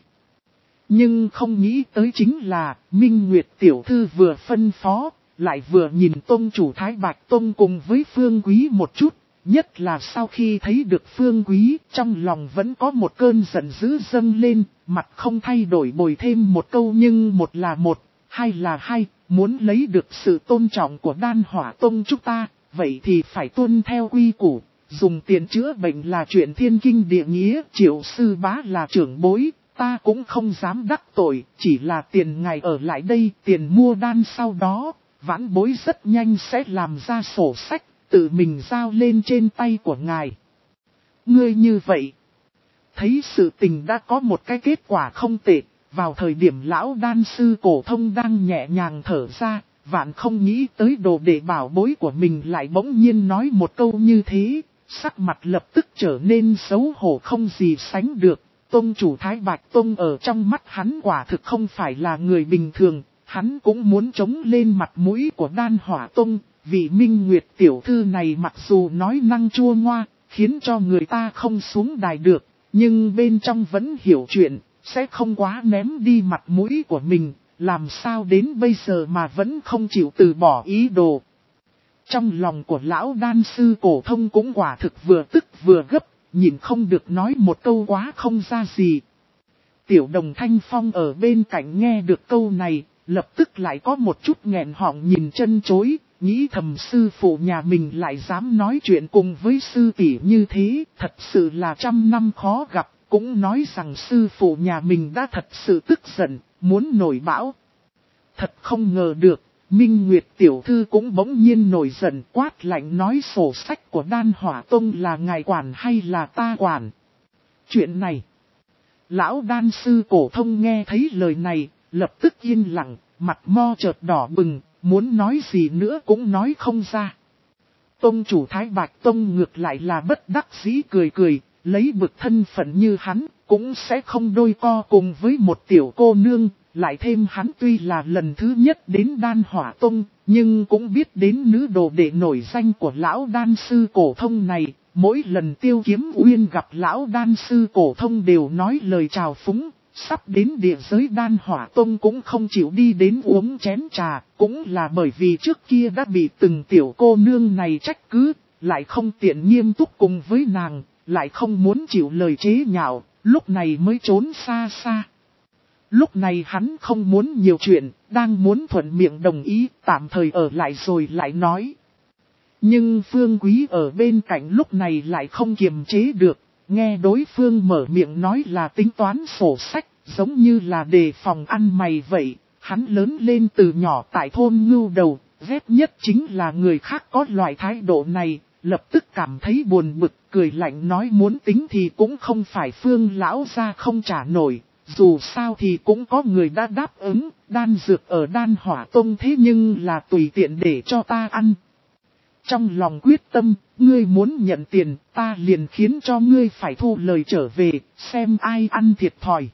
Nhưng không nghĩ tới chính là Minh Nguyệt tiểu thư vừa phân phó, lại vừa nhìn tông chủ Thái Bạch Tông cùng với Phương Quý một chút. Nhất là sau khi thấy được Phương Quý, trong lòng vẫn có một cơn giận dữ dâng lên, mặt không thay đổi bồi thêm một câu nhưng một là một, hai là hai, muốn lấy được sự tôn trọng của Đan Hỏa Tông chúng ta, vậy thì phải tuân theo quy củ. Dùng tiền chữa bệnh là chuyện thiên kinh địa nghĩa, Triệu Sư Bá là trưởng bối, ta cũng không dám đắc tội, chỉ là tiền ngài ở lại đây, tiền mua đan sau đó, vãn bối rất nhanh sẽ làm ra sổ sách, tự mình giao lên trên tay của ngài. Ngươi như vậy, thấy sự tình đã có một cái kết quả không tệ. Vào thời điểm lão đan sư cổ thông đang nhẹ nhàng thở ra, vạn không nghĩ tới đồ đệ bảo bối của mình lại bỗng nhiên nói một câu như thế, sắc mặt lập tức trở nên xấu hổ không gì sánh được. Tông chủ Thái Bạch Tông ở trong mắt hắn quả thực không phải là người bình thường, hắn cũng muốn chống lên mặt mũi của Đan Hỏa Tông, vị Minh Nguyệt tiểu thư này mặc dù nói năng chua ngoa, khiến cho người ta không xuống đài được, nhưng bên trong vẫn hiểu chuyện, sẽ không quá ném đi mặt mũi của mình, làm sao đến bây giờ mà vẫn không chịu từ bỏ ý đồ. Trong lòng của lão đan sư cổ thông cũng quả thực vừa tức vừa gấp, nhìn không được nói một câu quá không ra gì. Tiểu đồng Thanh Phong ở bên cạnh nghe được câu này, lập tức lại có một chút nghẹn họng nhìn chân chối, nghĩ thầm sư phụ nhà mình lại dám nói chuyện cùng với sư tỷ như thế, thật sự là trăm năm khó gặp, cũng nói rằng sư phụ nhà mình đã thật sự tức giận, muốn nổi bão. Thật không ngờ được, Minh Nguyệt tiểu thư cũng bỗng nhiên nổi giận quát lạnh nói sổ sách của Đan Hỏa Tông là ngài quản hay là ta quản. Chuyện này, lão đan sư cổ thông nghe thấy lời này, lập tức yên lặng, mặt mo chợt đỏ bừng, muốn nói gì nữa cũng nói không ra. Tông chủ Thái Bạch Tông ngược lại là bất đắc dĩ cười cười, lấy bực thân phận như hắn, cũng sẽ không đôi co cùng với một tiểu cô nương. Lại thêm hắn tuy là lần thứ nhất đến Đan Hỏa Tông, nhưng cũng biết đến nữ đồ đệ nổi danh của lão đan sư cổ thông này. Mỗi lần Tiêu Kiếm Uyên gặp lão đan sư cổ thông đều nói lời chào phúng, sắp đến địa giới Đan Hỏa Tông cũng không chịu đi đến uống chén trà, cũng là bởi vì trước kia đã bị từng tiểu cô nương này trách cứ, lại không tiện nghiêm túc cùng với nàng, lại không muốn chịu lời chế nhạo, lúc này mới trốn xa xa. Lúc này hắn không muốn nhiều chuyện, đang muốn thuận miệng đồng ý, tạm thời ở lại rồi lại nói. Nhưng Phương Quý ở bên cạnh lúc này lại không kiềm chế được, nghe đối phương mở miệng nói là tính toán sổ sách, giống như là đề phòng ăn mày vậy. Hắn lớn lên từ nhỏ tại thôn Ngưu Đầu, ghét nhất chính là người khác có loại thái độ này, lập tức cảm thấy buồn bực, cười lạnh nói muốn tính thì cũng không phải Phương lão gia không trả nổi. Dù sao thì cũng có người đã đáp ứng, đan dược ở Đan Hỏa Tông thế nhưng là tùy tiện để cho ta ăn. Trong lòng quyết tâm, ngươi muốn nhận tiền, ta liền khiến cho ngươi phải thu lời trở về, xem ai ăn thiệt thòi.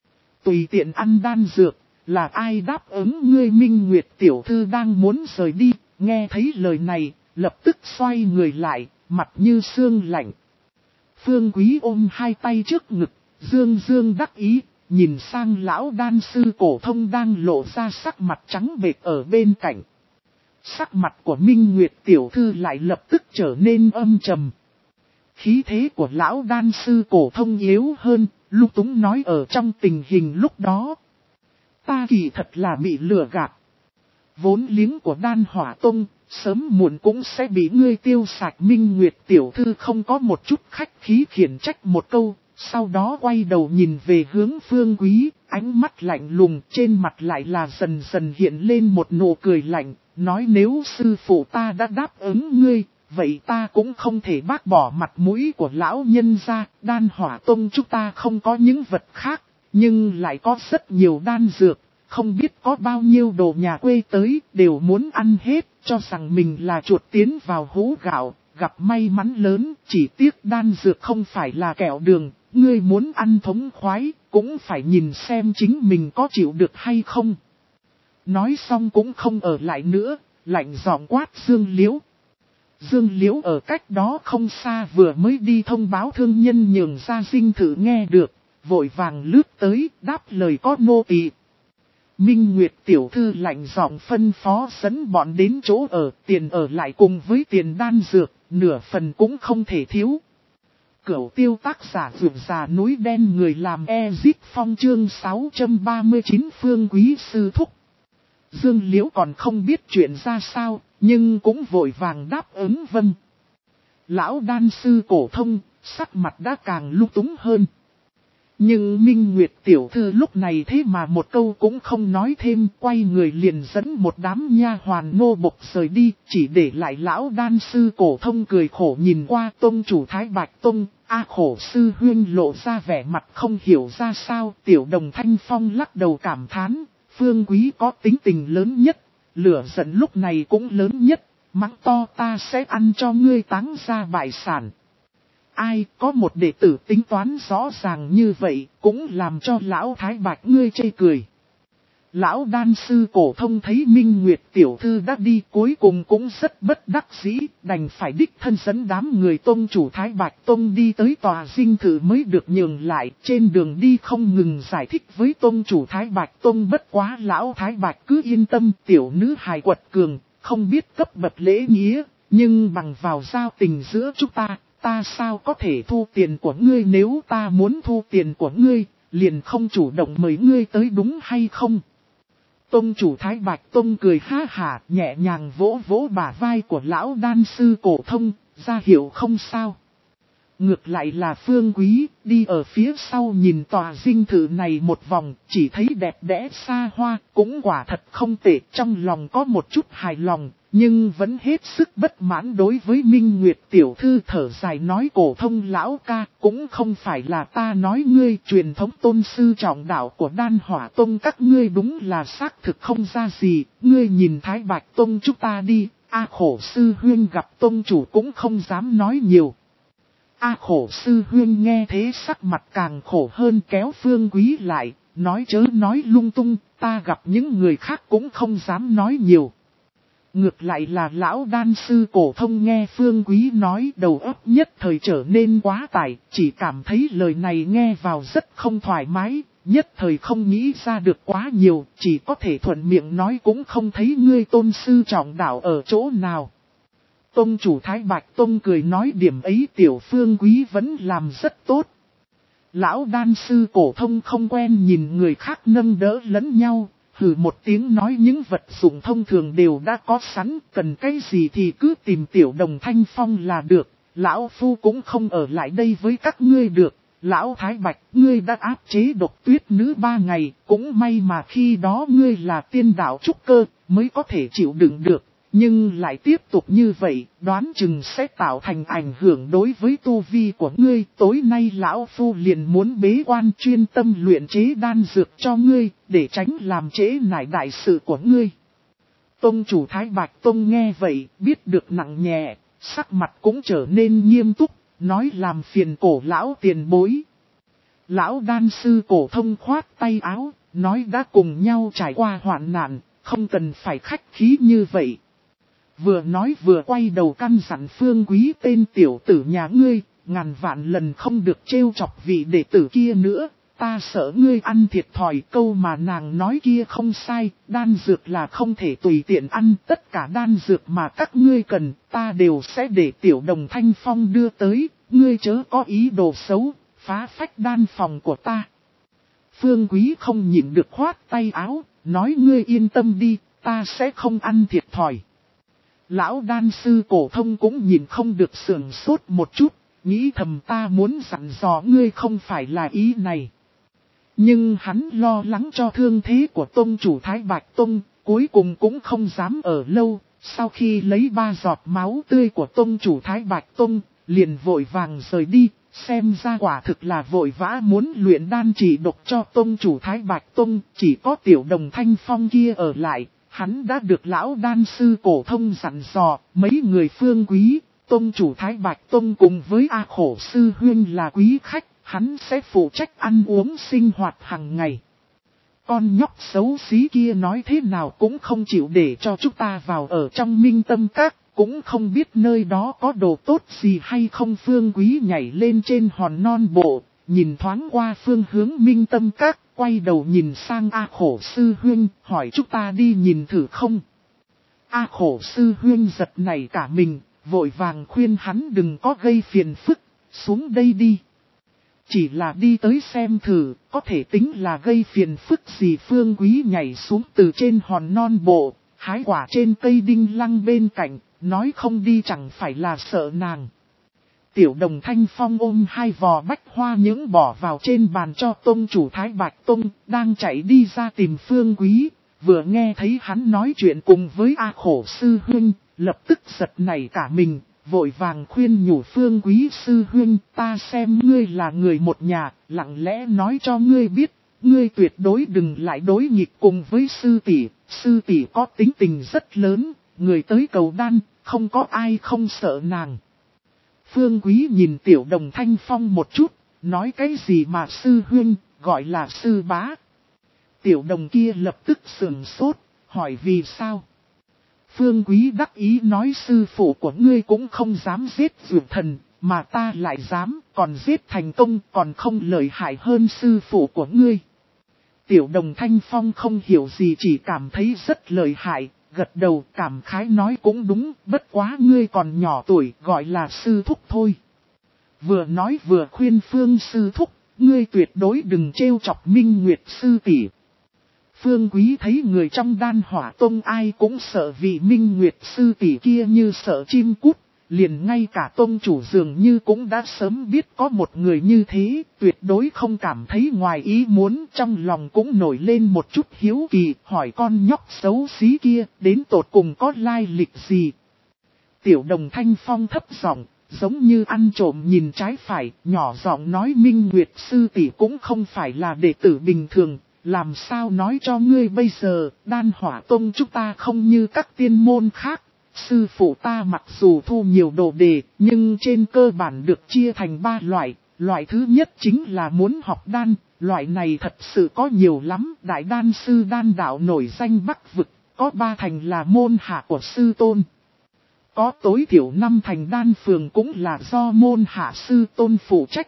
Tùy tiện ăn đan dược, là ai đáp ứng ngươi? Minh Nguyệt tiểu thư đang muốn rời đi, nghe thấy lời này, lập tức xoay người lại, mặt như xương lạnh. Phương Quý ôm hai tay trước ngực, dương dương đắc ý. Nhìn sang lão đan sư cổ thông đang lộ ra sắc mặt trắng bệch ở bên cạnh. Sắc mặt của Minh Nguyệt tiểu thư lại lập tức trở nên âm trầm. Khí thế của lão đan sư cổ thông yếu hơn, lung túng nói ở trong tình hình lúc đó. Ta kỳ thật là bị lừa gạt. Vốn liếng của Đan Hỏa Tông, sớm muộn cũng sẽ bị ngươi tiêu sạch. Minh Nguyệt tiểu thư không có một chút khách khí khiển trách một câu. Sau đó quay đầu nhìn về hướng Phương Quý, ánh mắt lạnh lùng, trên mặt lại là dần dần hiện lên một nụ cười lạnh, nói nếu sư phụ ta đã đáp ứng ngươi, vậy ta cũng không thể bác bỏ mặt mũi của lão nhân ra. Đan Hỏa Tông chúng ta không có những vật khác, nhưng lại có rất nhiều đan dược, không biết có bao nhiêu đồ nhà quê tới, đều muốn ăn hết, cho rằng mình là chuột tiến vào hũ gạo, gặp may mắn lớn, chỉ tiếc đan dược không phải là kẹo đường. Ngươi muốn ăn thống khoái, cũng phải nhìn xem chính mình có chịu được hay không. Nói xong cũng không ở lại nữa, lạnh giọng quát Dương Liễu. Dương Liễu ở cách đó không xa vừa mới đi thông báo thương nhân nhường ra dinh thự nghe được, vội vàng lướt tới, đáp lời có nô tỳ. Minh Nguyệt tiểu thư lạnh giọng phân phó dẫn bọn đến chỗ ở, tiền ở lại cùng với tiền đan dược, nửa phần cũng không thể thiếu. Cửu tiêu tác giả vượt già núi đen người làm Ezit Phong chương sáu trăm ba mươi chín Phương Quý sư thúc. Dương Liễu còn không biết chuyện ra sao, nhưng cũng vội vàng đáp ứng vâng. Lão đan sư cổ thông, sắc mặt đã càng lung túng hơn. Nhưng Minh Nguyệt tiểu thư lúc này thế mà một câu cũng không nói thêm, quay người liền dẫn một đám nha hoàn nô bộc rời đi, chỉ để lại lão đan sư Cổ Thông cười khổ nhìn qua tông chủ Thái Bạch Tông. A khổ sư huyên lộ ra vẻ mặt không hiểu ra sao, tiểu đồng Thanh Phong lắc đầu cảm thán, Phương Quý có tính tình lớn nhất, lửa giận lúc này cũng lớn nhất, mắng to ta sẽ ăn cho ngươi táng ra bại sản. Ai có một đệ tử tính toán rõ ràng như vậy, cũng làm cho lão Thái Bạch ngươi chê cười. Lão đan sư Cổ Thông thấy Minh Nguyệt tiểu thư đã đi, cuối cùng cũng rất bất đắc dĩ, đành phải đích thân dẫn đám người tông chủ Thái Bạch Tông đi tới tòa dinh thự mới được nhường lại. Trên đường đi không ngừng giải thích với tông chủ Thái Bạch Tông, bất quá lão Thái Bạch cứ yên tâm, tiểu nữ hài quật cường, không biết cấp bậc lễ nghĩa, nhưng bằng vào giao tình giữa chúng ta, ta sao có thể thu tiền của ngươi, nếu ta muốn thu tiền của ngươi, liền không chủ động mời ngươi tới đúng hay không? Tông chủ Thái Bạch Tông cười ha hả, nhẹ nhàng vỗ vỗ bả vai của lão đan sư Cổ Thông, ra hiệu không sao. Ngược lại là Phương Quý, đi ở phía sau nhìn tòa dinh thự này một vòng, chỉ thấy đẹp đẽ xa hoa, cũng quả thật không tệ, trong lòng có một chút hài lòng, nhưng vẫn hết sức bất mãn đối với Minh Nguyệt tiểu thư, thở dài nói Cổ Thông lão ca, cũng không phải là ta nói ngươi, truyền thống tôn sư trọng đạo của Đan Hỏa Tông các ngươi đúng là xác thực không ra gì, ngươi nhìn Thái Bạch Tông chúng ta đi, A khổ sư huyên gặp tông chủ cũng không dám nói nhiều. A khổ sư huyên nghe thế sắc mặt càng khổ hơn, kéo Phương Quý lại, nói chớ nói lung tung, ta gặp những người khác cũng không dám nói nhiều. Ngược lại là lão đan sư Cổ Thông nghe Phương Quý nói, đầu óc nhất thời trở nên quá tải, chỉ cảm thấy lời này nghe vào rất không thoải mái, nhất thời không nghĩ ra được quá nhiều, chỉ có thể thuận miệng nói cũng không thấy ngươi tôn sư trọng đạo ở chỗ nào. Tông chủ Thái Bạch Tông cười nói điểm ấy tiểu Phương Quý vẫn làm rất tốt. Lão đan sư Cổ Thông không quen nhìn người khác nâng đỡ lẫn nhau, hừ một tiếng nói những vật dụng thông thường đều đã có sẵn, cần cái gì thì cứ tìm tiểu đồng Thanh Phong là được, lão phu cũng không ở lại đây với các ngươi được. Lão Thái Bạch, ngươi đã áp chế Độc Tuyết nữ ba ngày, cũng may mà khi đó ngươi là tiên đạo trúc cơ, mới có thể chịu đựng được. Nhưng lại tiếp tục như vậy, đoán chừng sẽ tạo thành ảnh hưởng đối với tu vi của ngươi. Tối nay lão phu liền muốn bế quan chuyên tâm luyện chế đan dược cho ngươi, để tránh làm trễ nải đại sự của ngươi. Tông chủ Thái Bạch Tông nghe vậy, biết được nặng nhẹ, sắc mặt cũng trở nên nghiêm túc, nói làm phiền Cổ lão tiền bối. Lão đan sư Cổ Thông khoát tay áo, nói đã cùng nhau trải qua hoạn nạn, không cần phải khách khí như vậy. Vừa nói vừa quay đầu căn dặn Phương Quý tên tiểu tử nhà ngươi, ngàn vạn lần không được trêu chọc vị đệ tử kia nữa, ta sợ ngươi ăn thiệt thòi. Câu mà nàng nói kia không sai, đan dược là không thể tùy tiện ăn, tất cả đan dược mà các ngươi cần, ta đều sẽ để tiểu đồng Thanh Phong đưa tới, ngươi chớ có ý đồ xấu, phá phách đan phòng của ta. Phương Quý không nhịn được khoát tay áo, nói ngươi yên tâm đi, ta sẽ không ăn thiệt thòi. Lão đan sư Cổ Thông cũng nhìn không được sườn sốt một chút, nghĩ thầm ta muốn dặn dò ngươi không phải là ý này. Nhưng hắn lo lắng cho thương thế của tông chủ Thái Bạch Tông, cuối cùng cũng không dám ở lâu, sau khi lấy ba giọt máu tươi của tông chủ Thái Bạch Tông, liền vội vàng rời đi, xem ra quả thực là vội vã muốn luyện đan chỉ độc cho tông chủ Thái Bạch Tông, chỉ có tiểu đồng Thanh Phong kia ở lại. Hắn đã được lão đan sư Cổ Thông dặn dò, mấy người Phương Quý, tông chủ Thái Bạch Tông cùng với A khổ sư huyên là quý khách, hắn sẽ phụ trách ăn uống sinh hoạt hàng ngày. Con nhóc xấu xí kia nói thế nào cũng không chịu để cho chúng ta vào ở trong Minh Tâm Các, cũng không biết nơi đó có đồ tốt gì hay không. Phương Quý nhảy lên trên hòn non bộ, nhìn thoáng qua phương hướng Minh Tâm Các, quay đầu nhìn sang A khổ sư huyên, hỏi chúng ta đi nhìn thử không? A khổ sư huyên giật nảy cả mình, vội vàng khuyên hắn đừng có gây phiền phức, xuống đây đi. Chỉ là đi tới xem thử, có thể tính là gây phiền phức gì. Phương Quý nhảy xuống từ trên hòn non bộ, hái quả trên cây đinh lăng bên cạnh, nói không đi chẳng phải là sợ nàng. Tiểu đồng Thanh Phong ôm hai vò bách hoa những bỏ vào trên bàn cho tông chủ Thái Bạch Tông, đang chạy đi ra tìm Phương Quý, vừa nghe thấy hắn nói chuyện cùng với A Khổ sư huynh, lập tức giật nảy cả mình, vội vàng khuyên nhủ Phương Quý sư huynh, ta xem ngươi là người một nhà, lặng lẽ nói cho ngươi biết, ngươi tuyệt đối đừng lại đối nghịch cùng với sư tỷ, sư tỷ có tính tình rất lớn, người tới cầu đan, không có ai không sợ nàng. Phương Quý nhìn tiểu đồng Thanh Phong một chút, nói cái gì mà sư huynh, gọi là sư bá. Tiểu đồng kia lập tức sườn sốt, hỏi vì sao. Phương Quý đắc ý nói sư phụ của ngươi cũng không dám giết dược thần, mà ta lại dám, còn giết thành công còn không lợi hại hơn sư phụ của ngươi. Tiểu đồng Thanh Phong không hiểu gì chỉ cảm thấy rất lợi hại, gật đầu cảm khái nói cũng đúng, bất quá ngươi còn nhỏ tuổi gọi là sư thúc thôi. Vừa nói vừa khuyên Phương sư thúc, ngươi tuyệt đối đừng trêu chọc Minh Nguyệt sư tỷ. Phương Quý thấy người trong Đan Hỏa Tông ai cũng sợ vị Minh Nguyệt sư tỷ kia như sợ chim cút, liền ngay cả tông chủ dường như cũng đã sớm biết có một người như thế, tuyệt đối không cảm thấy ngoài ý muốn, trong lòng cũng nổi lên một chút hiếu kỳ, hỏi con nhóc xấu xí kia, đến tột cùng có lai lịch gì. Tiểu đồng Thanh Phong thấp giọng, giống như ăn trộm nhìn trái phải, nhỏ giọng nói Minh Nguyệt sư tỷ cũng không phải là đệ tử bình thường. Làm sao nói cho ngươi bây giờ, Đan Hỏa Tông chúng ta không như các tiên môn khác. Sư phụ ta mặc dù thu nhiều đồ đề, nhưng trên cơ bản được chia thành ba loại. Loại thứ nhất chính là muốn học đan, loại này thật sự có nhiều lắm. Đại đan sư đan đạo nổi danh Bắc Vực, có ba thành là môn hạ của sư tôn. Có tối thiểu năm thành đan phường cũng là do môn hạ sư tôn phụ trách.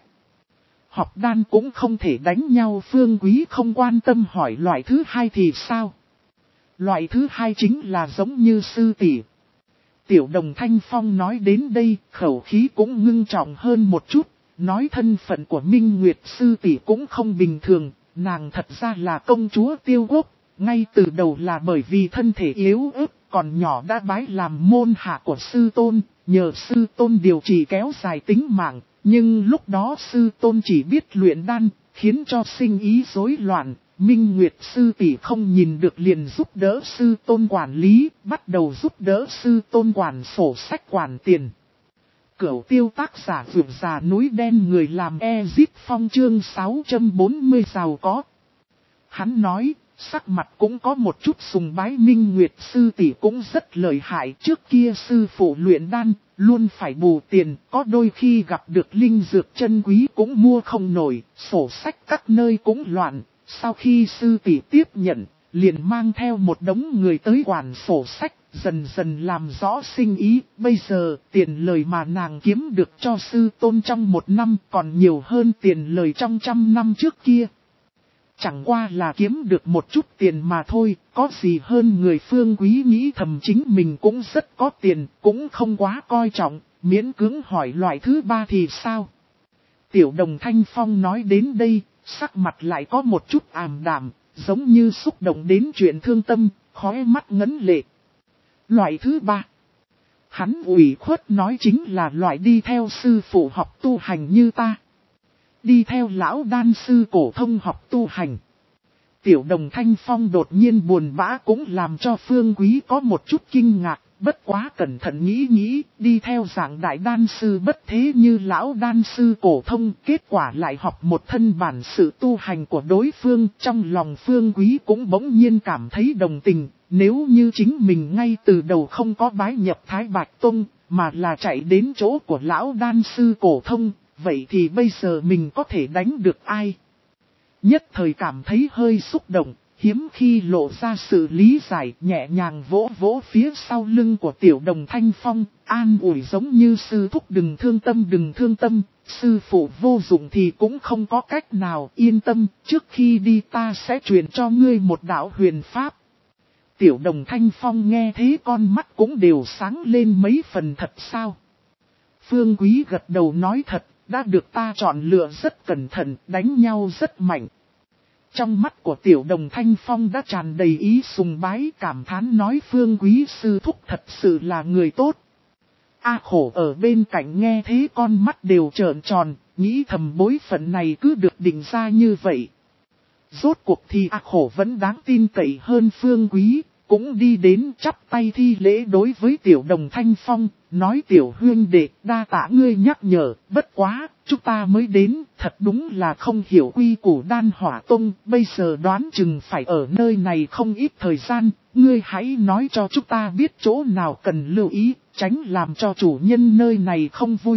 Học đan cũng không thể đánh nhau. Phương Quý không quan tâm hỏi loại thứ hai thì sao? Loại thứ hai chính là giống như sư tỷ. Tiểu đồng Thanh Phong nói đến đây, khẩu khí cũng ngưng trọng hơn một chút, nói thân phận của Minh Nguyệt sư tỷ cũng không bình thường, nàng thật ra là công chúa Tiêu Quốc, ngay từ đầu là bởi vì thân thể yếu ớt, còn nhỏ đã bái làm môn hạ của sư tôn, nhờ sư tôn điều trị kéo dài tính mạng. Nhưng lúc đó sư tôn chỉ biết luyện đan, khiến cho sinh ý rối loạn, Minh Nguyệt sư tỷ không nhìn được liền giúp đỡ sư tôn quản lý, bắt đầu giúp đỡ sư tôn quản sổ sách quản tiền. Cửu Tiêu tác giả vượt già núi đen người làm Ezip Phong chương sáu trăm bốn mươi giàu có. Hắn nói, sắc mặt cũng có một chút sùng bái Minh Nguyệt sư tỷ cũng rất lợi hại, trước kia sư phụ luyện đan, luôn phải bù tiền, có đôi khi gặp được linh dược chân quý cũng mua không nổi, sổ sách các nơi cũng loạn. Sau khi sư tỷ tiếp nhận, liền mang theo một đống người tới quản sổ sách, dần dần làm rõ sinh ý. Bây giờ, tiền lời mà nàng kiếm được cho sư tôn trong một năm còn nhiều hơn tiền lời trong trăm năm trước kia. Chẳng qua là kiếm được một chút tiền mà thôi, có gì hơn người. Phương Quý nghĩ thầm chính mình cũng rất có tiền, cũng không quá coi trọng, miễn cưỡng hỏi loại thứ ba thì sao. Tiểu đồng Thanh Phong nói đến đây, sắc mặt lại có một chút ảm đạm, giống như xúc động đến chuyện thương tâm, khóe mắt ngấn lệ. Loại thứ ba, hắn ủy khuất nói chính là loại đi theo sư phụ học tu hành như ta. Đi theo lão đan sư cổ thông học tu hành. Tiểu đồng Thanh Phong đột nhiên buồn bã cũng làm cho Phương Quý có một chút kinh ngạc, bất quá cẩn thận nghĩ nghĩ, đi theo dạng đại đan sư bất thế như lão đan sư cổ thông, kết quả lại học một thân bản sự tu hành của đối phương. Trong lòng Phương Quý cũng bỗng nhiên cảm thấy đồng tình, nếu như chính mình ngay từ đầu không có bái nhập Thái Bạch Tông, mà là chạy đến chỗ của lão đan sư cổ thông, vậy thì bây giờ mình có thể đánh được ai? Nhất thời cảm thấy hơi xúc động, hiếm khi lộ ra sự lý giải, nhẹ nhàng vỗ vỗ phía sau lưng của tiểu đồng Thanh Phong, an ủi giống như sư thúc đừng thương tâm đừng thương tâm, sư phụ vô dụng thì cũng không có cách nào, yên tâm, trước khi đi ta sẽ truyền cho ngươi một đạo huyền pháp. Tiểu đồng Thanh Phong nghe thế con mắt cũng đều sáng lên mấy phần. Thật sao? Phương Quý gật đầu nói thật. Đã được ta chọn lựa rất cẩn thận, đánh nhau rất mạnh. Trong mắt của tiểu đồng Thanh Phong đã tràn đầy ý sùng bái, cảm thán nói Phương Quý sư thúc thật sự là người tốt. A Khổ ở bên cạnh nghe thế con mắt đều trợn tròn, nghĩ thầm bối phận này cứ được định ra như vậy. Rốt cuộc thì A Khổ vẫn đáng tin cậy hơn Phương Quý, cũng đi đến chắp tay thi lễ đối với Tiểu Đồng Thanh Phong, nói Tiểu huynh đệ đa tạ ngươi nhắc nhở, bất quá, chúng ta mới đến, thật đúng là không hiểu quy củ Đan Hỏa Tông, bây giờ đoán chừng phải ở nơi này không ít thời gian, ngươi hãy nói cho chúng ta biết chỗ nào cần lưu ý, tránh làm cho chủ nhân nơi này không vui.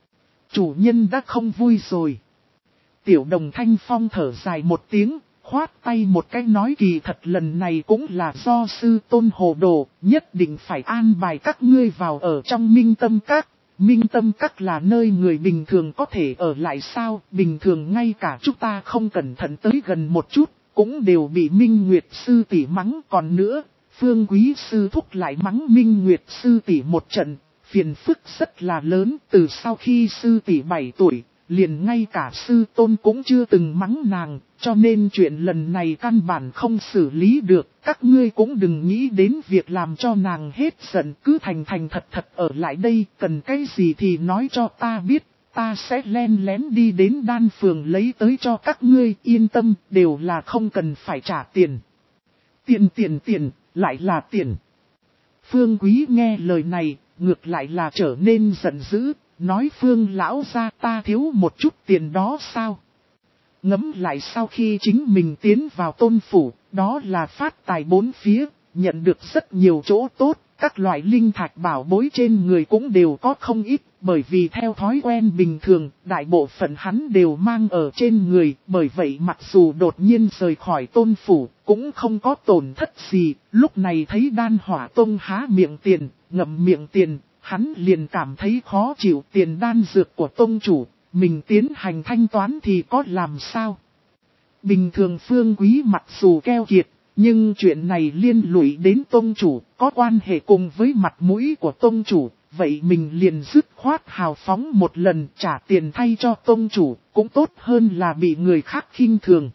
Chủ nhân đã không vui rồi. Tiểu Đồng Thanh Phong thở dài một tiếng, khoát tay một cái nói kỳ thật lần này cũng là do sư tôn hồ đồ, nhất định phải an bài các ngươi vào ở trong Minh Tâm Các. Minh Tâm Các là nơi người bình thường có thể ở lại sao, bình thường ngay cả chúng ta không cẩn thận tới gần một chút, cũng đều bị Minh Nguyệt sư tỷ mắng. Còn nữa, Phương Quý sư thúc lại mắng Minh Nguyệt sư tỷ một trận, phiền phức rất là lớn. Từ sau khi sư tỷ bảy tuổi, liền ngay cả sư tôn cũng chưa từng mắng nàng, cho nên chuyện lần này căn bản không xử lý được. Các ngươi cũng đừng nghĩ đến việc làm cho nàng hết giận, cứ thành thành thật thật ở lại đây, cần cái gì thì nói cho ta biết, ta sẽ len lén đi đến Đan Phường lấy tới cho các ngươi, yên tâm, đều là không cần phải trả tiền. Tiền tiền tiền, lại là tiền. Phương Quý nghe lời này, ngược lại là trở nên giận dữ, nói Phương lão gia ta thiếu một chút tiền đó sao? Ngẫm lại sau khi chính mình tiến vào Tôn phủ, đó là phát tài bốn phía, nhận được rất nhiều chỗ tốt, các loại linh thạch bảo bối trên người cũng đều có không ít, bởi vì theo thói quen bình thường, đại bộ phận hắn đều mang ở trên người, bởi vậy mặc dù đột nhiên rời khỏi Tôn phủ, cũng không có tổn thất gì, lúc này thấy Đan Hỏa Tông há miệng tiền, ngậm miệng tiền, hắn liền cảm thấy khó chịu. Tiền đan dược của tông chủ, mình tiến hành thanh toán thì có làm sao? Bình thường Phương Quý mặc dù keo kiệt, nhưng chuyện này liên lụy đến tông chủ, có quan hệ cùng với mặt mũi của tông chủ, vậy mình liền dứt khoát hào phóng một lần trả tiền thay cho tông chủ, cũng tốt hơn là bị người khác khinh thường.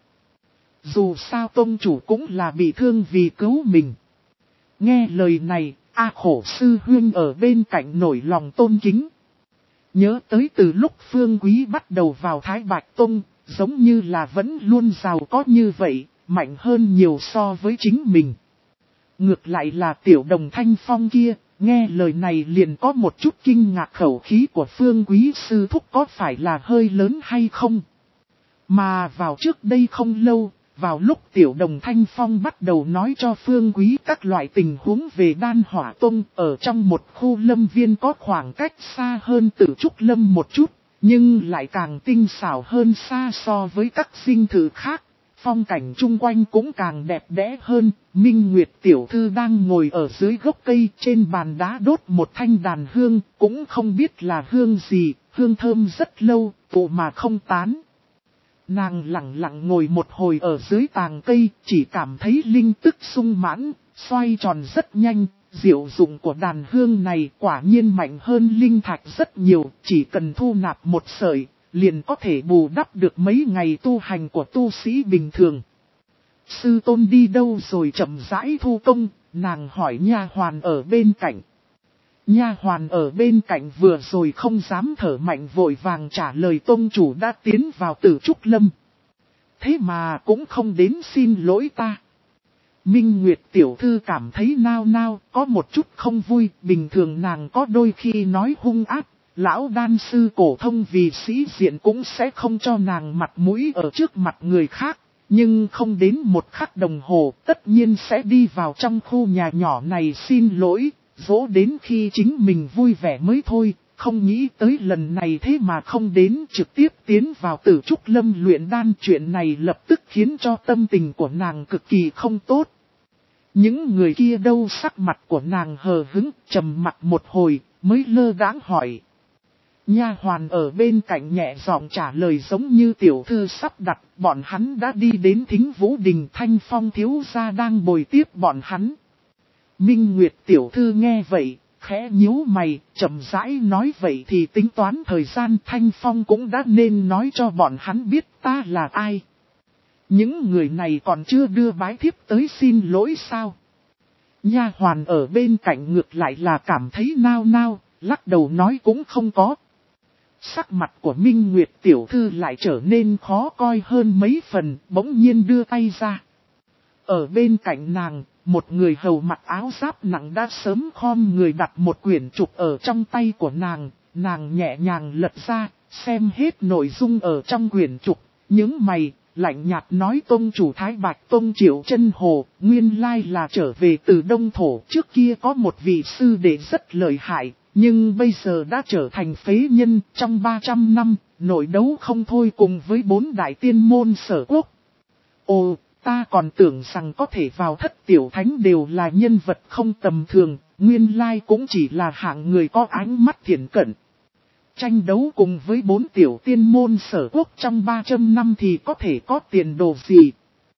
Dù sao tông chủ cũng là bị thương vì cứu mình. Nghe lời này, A Khổ sư huynh ở bên cạnh nổi lòng tôn kính. Nhớ tới từ lúc Phương Quý bắt đầu vào Thái Bạch Tông, giống như là vẫn luôn giàu có như vậy, mạnh hơn nhiều so với chính mình. Ngược lại là Tiểu Đồng Thanh Phong kia, nghe lời này liền có một chút kinh ngạc, khẩu khí của Phương Quý sư thúc có phải là hơi lớn hay không. Mà vào trước đây không lâu, vào lúc Tiểu Đồng Thanh Phong bắt đầu nói cho Phương Quý các loại tình huống về Đan Hỏa Tông, ở trong một khu lâm viên có khoảng cách xa hơn Tử Trúc Lâm một chút, nhưng lại càng tinh xảo hơn xa so với các dinh thự khác. Phong cảnh chung quanh cũng càng đẹp đẽ hơn. Minh Nguyệt tiểu thư đang ngồi ở dưới gốc cây, trên bàn đá đốt một thanh đàn hương, cũng không biết là hương gì, hương thơm rất lâu, tụ mà không tán. Nàng lặng lặng ngồi một hồi ở dưới tàng cây, chỉ cảm thấy linh tức sung mãn, xoay tròn rất nhanh. Diệu dụng của đàn hương này quả nhiên mạnh hơn linh thạch rất nhiều, chỉ cần thu nạp một sợi, liền có thể bù đắp được mấy ngày tu hành của tu sĩ bình thường. Sư tôn đi đâu rồi? Chậm rãi thu công, nàng hỏi nha hoàn ở bên cạnh. Nha hoàn ở bên cạnh vừa rồi không dám thở mạnh, vội vàng trả lời tông chủ đã tiến vào Tử Trúc Lâm. Thế mà cũng không đến xin lỗi ta. Minh Nguyệt tiểu thư cảm thấy nao nao, có một chút không vui, bình thường nàng có đôi khi nói hung ác, lão đan sư cổ thông vì sĩ diện cũng sẽ không cho nàng mặt mũi ở trước mặt người khác, nhưng không đến một khắc đồng hồ tất nhiên sẽ đi vào trong khu nhà nhỏ này xin lỗi, dỗ đến khi chính mình vui vẻ mới thôi. Không nghĩ tới lần này thế mà không đến, trực tiếp tiến vào Tử Trúc Lâm luyện đan. Chuyện này lập tức khiến cho tâm tình của nàng cực kỳ không tốt. Những người kia đâu? Sắc mặt của nàng hờ hững, trầm mặt một hồi, mới lơ đãng hỏi. Nha hoàn ở bên cạnh nhẹ giọng trả lời giống như tiểu thư sắp đặt, bọn hắn đã đi đến Thính Vũ Đình, Thanh Phong thiếu gia đang bồi tiếp bọn hắn. Minh Nguyệt tiểu thư nghe vậy, khẽ nhíu mày, chậm rãi nói vậy thì tính toán thời gian Thanh Phong cũng đã nên nói cho bọn hắn biết ta là ai. Những người này còn chưa đưa bái thiếp tới xin lỗi sao? Nha hoàn ở bên cạnh ngược lại là cảm thấy nao nao, Lắc đầu nói cũng không có. Sắc mặt của Minh Nguyệt tiểu thư lại trở nên khó coi hơn mấy phần, bỗng nhiên đưa tay ra. Ở bên cạnh nàng, một người hầu mặc áo giáp nặng đã sớm khom người đặt một quyển trục ở trong tay của nàng, nàng nhẹ nhàng lật ra, xem hết nội dung ở trong quyển trục, những mày, lạnh nhạt nói tông chủ Thái Bạch Tông Triệu Chân Hồ, nguyên lai là trở về từ Đông Thổ, trước kia có một vị sư đệ rất lợi hại, nhưng bây giờ đã trở thành phế nhân, trong ba trăm năm, nội đấu không thôi cùng với bốn đại tiên môn Sở Quốc. Ồ, ta còn tưởng rằng có thể vào thất tiểu thánh đều là nhân vật không tầm thường, nguyên lai cũng chỉ là hạng người có ánh mắt thiện cận. Tranh đấu cùng với bốn tiểu tiên môn Sở Quốc trong ba trăm năm thì có thể có tiền đồ gì?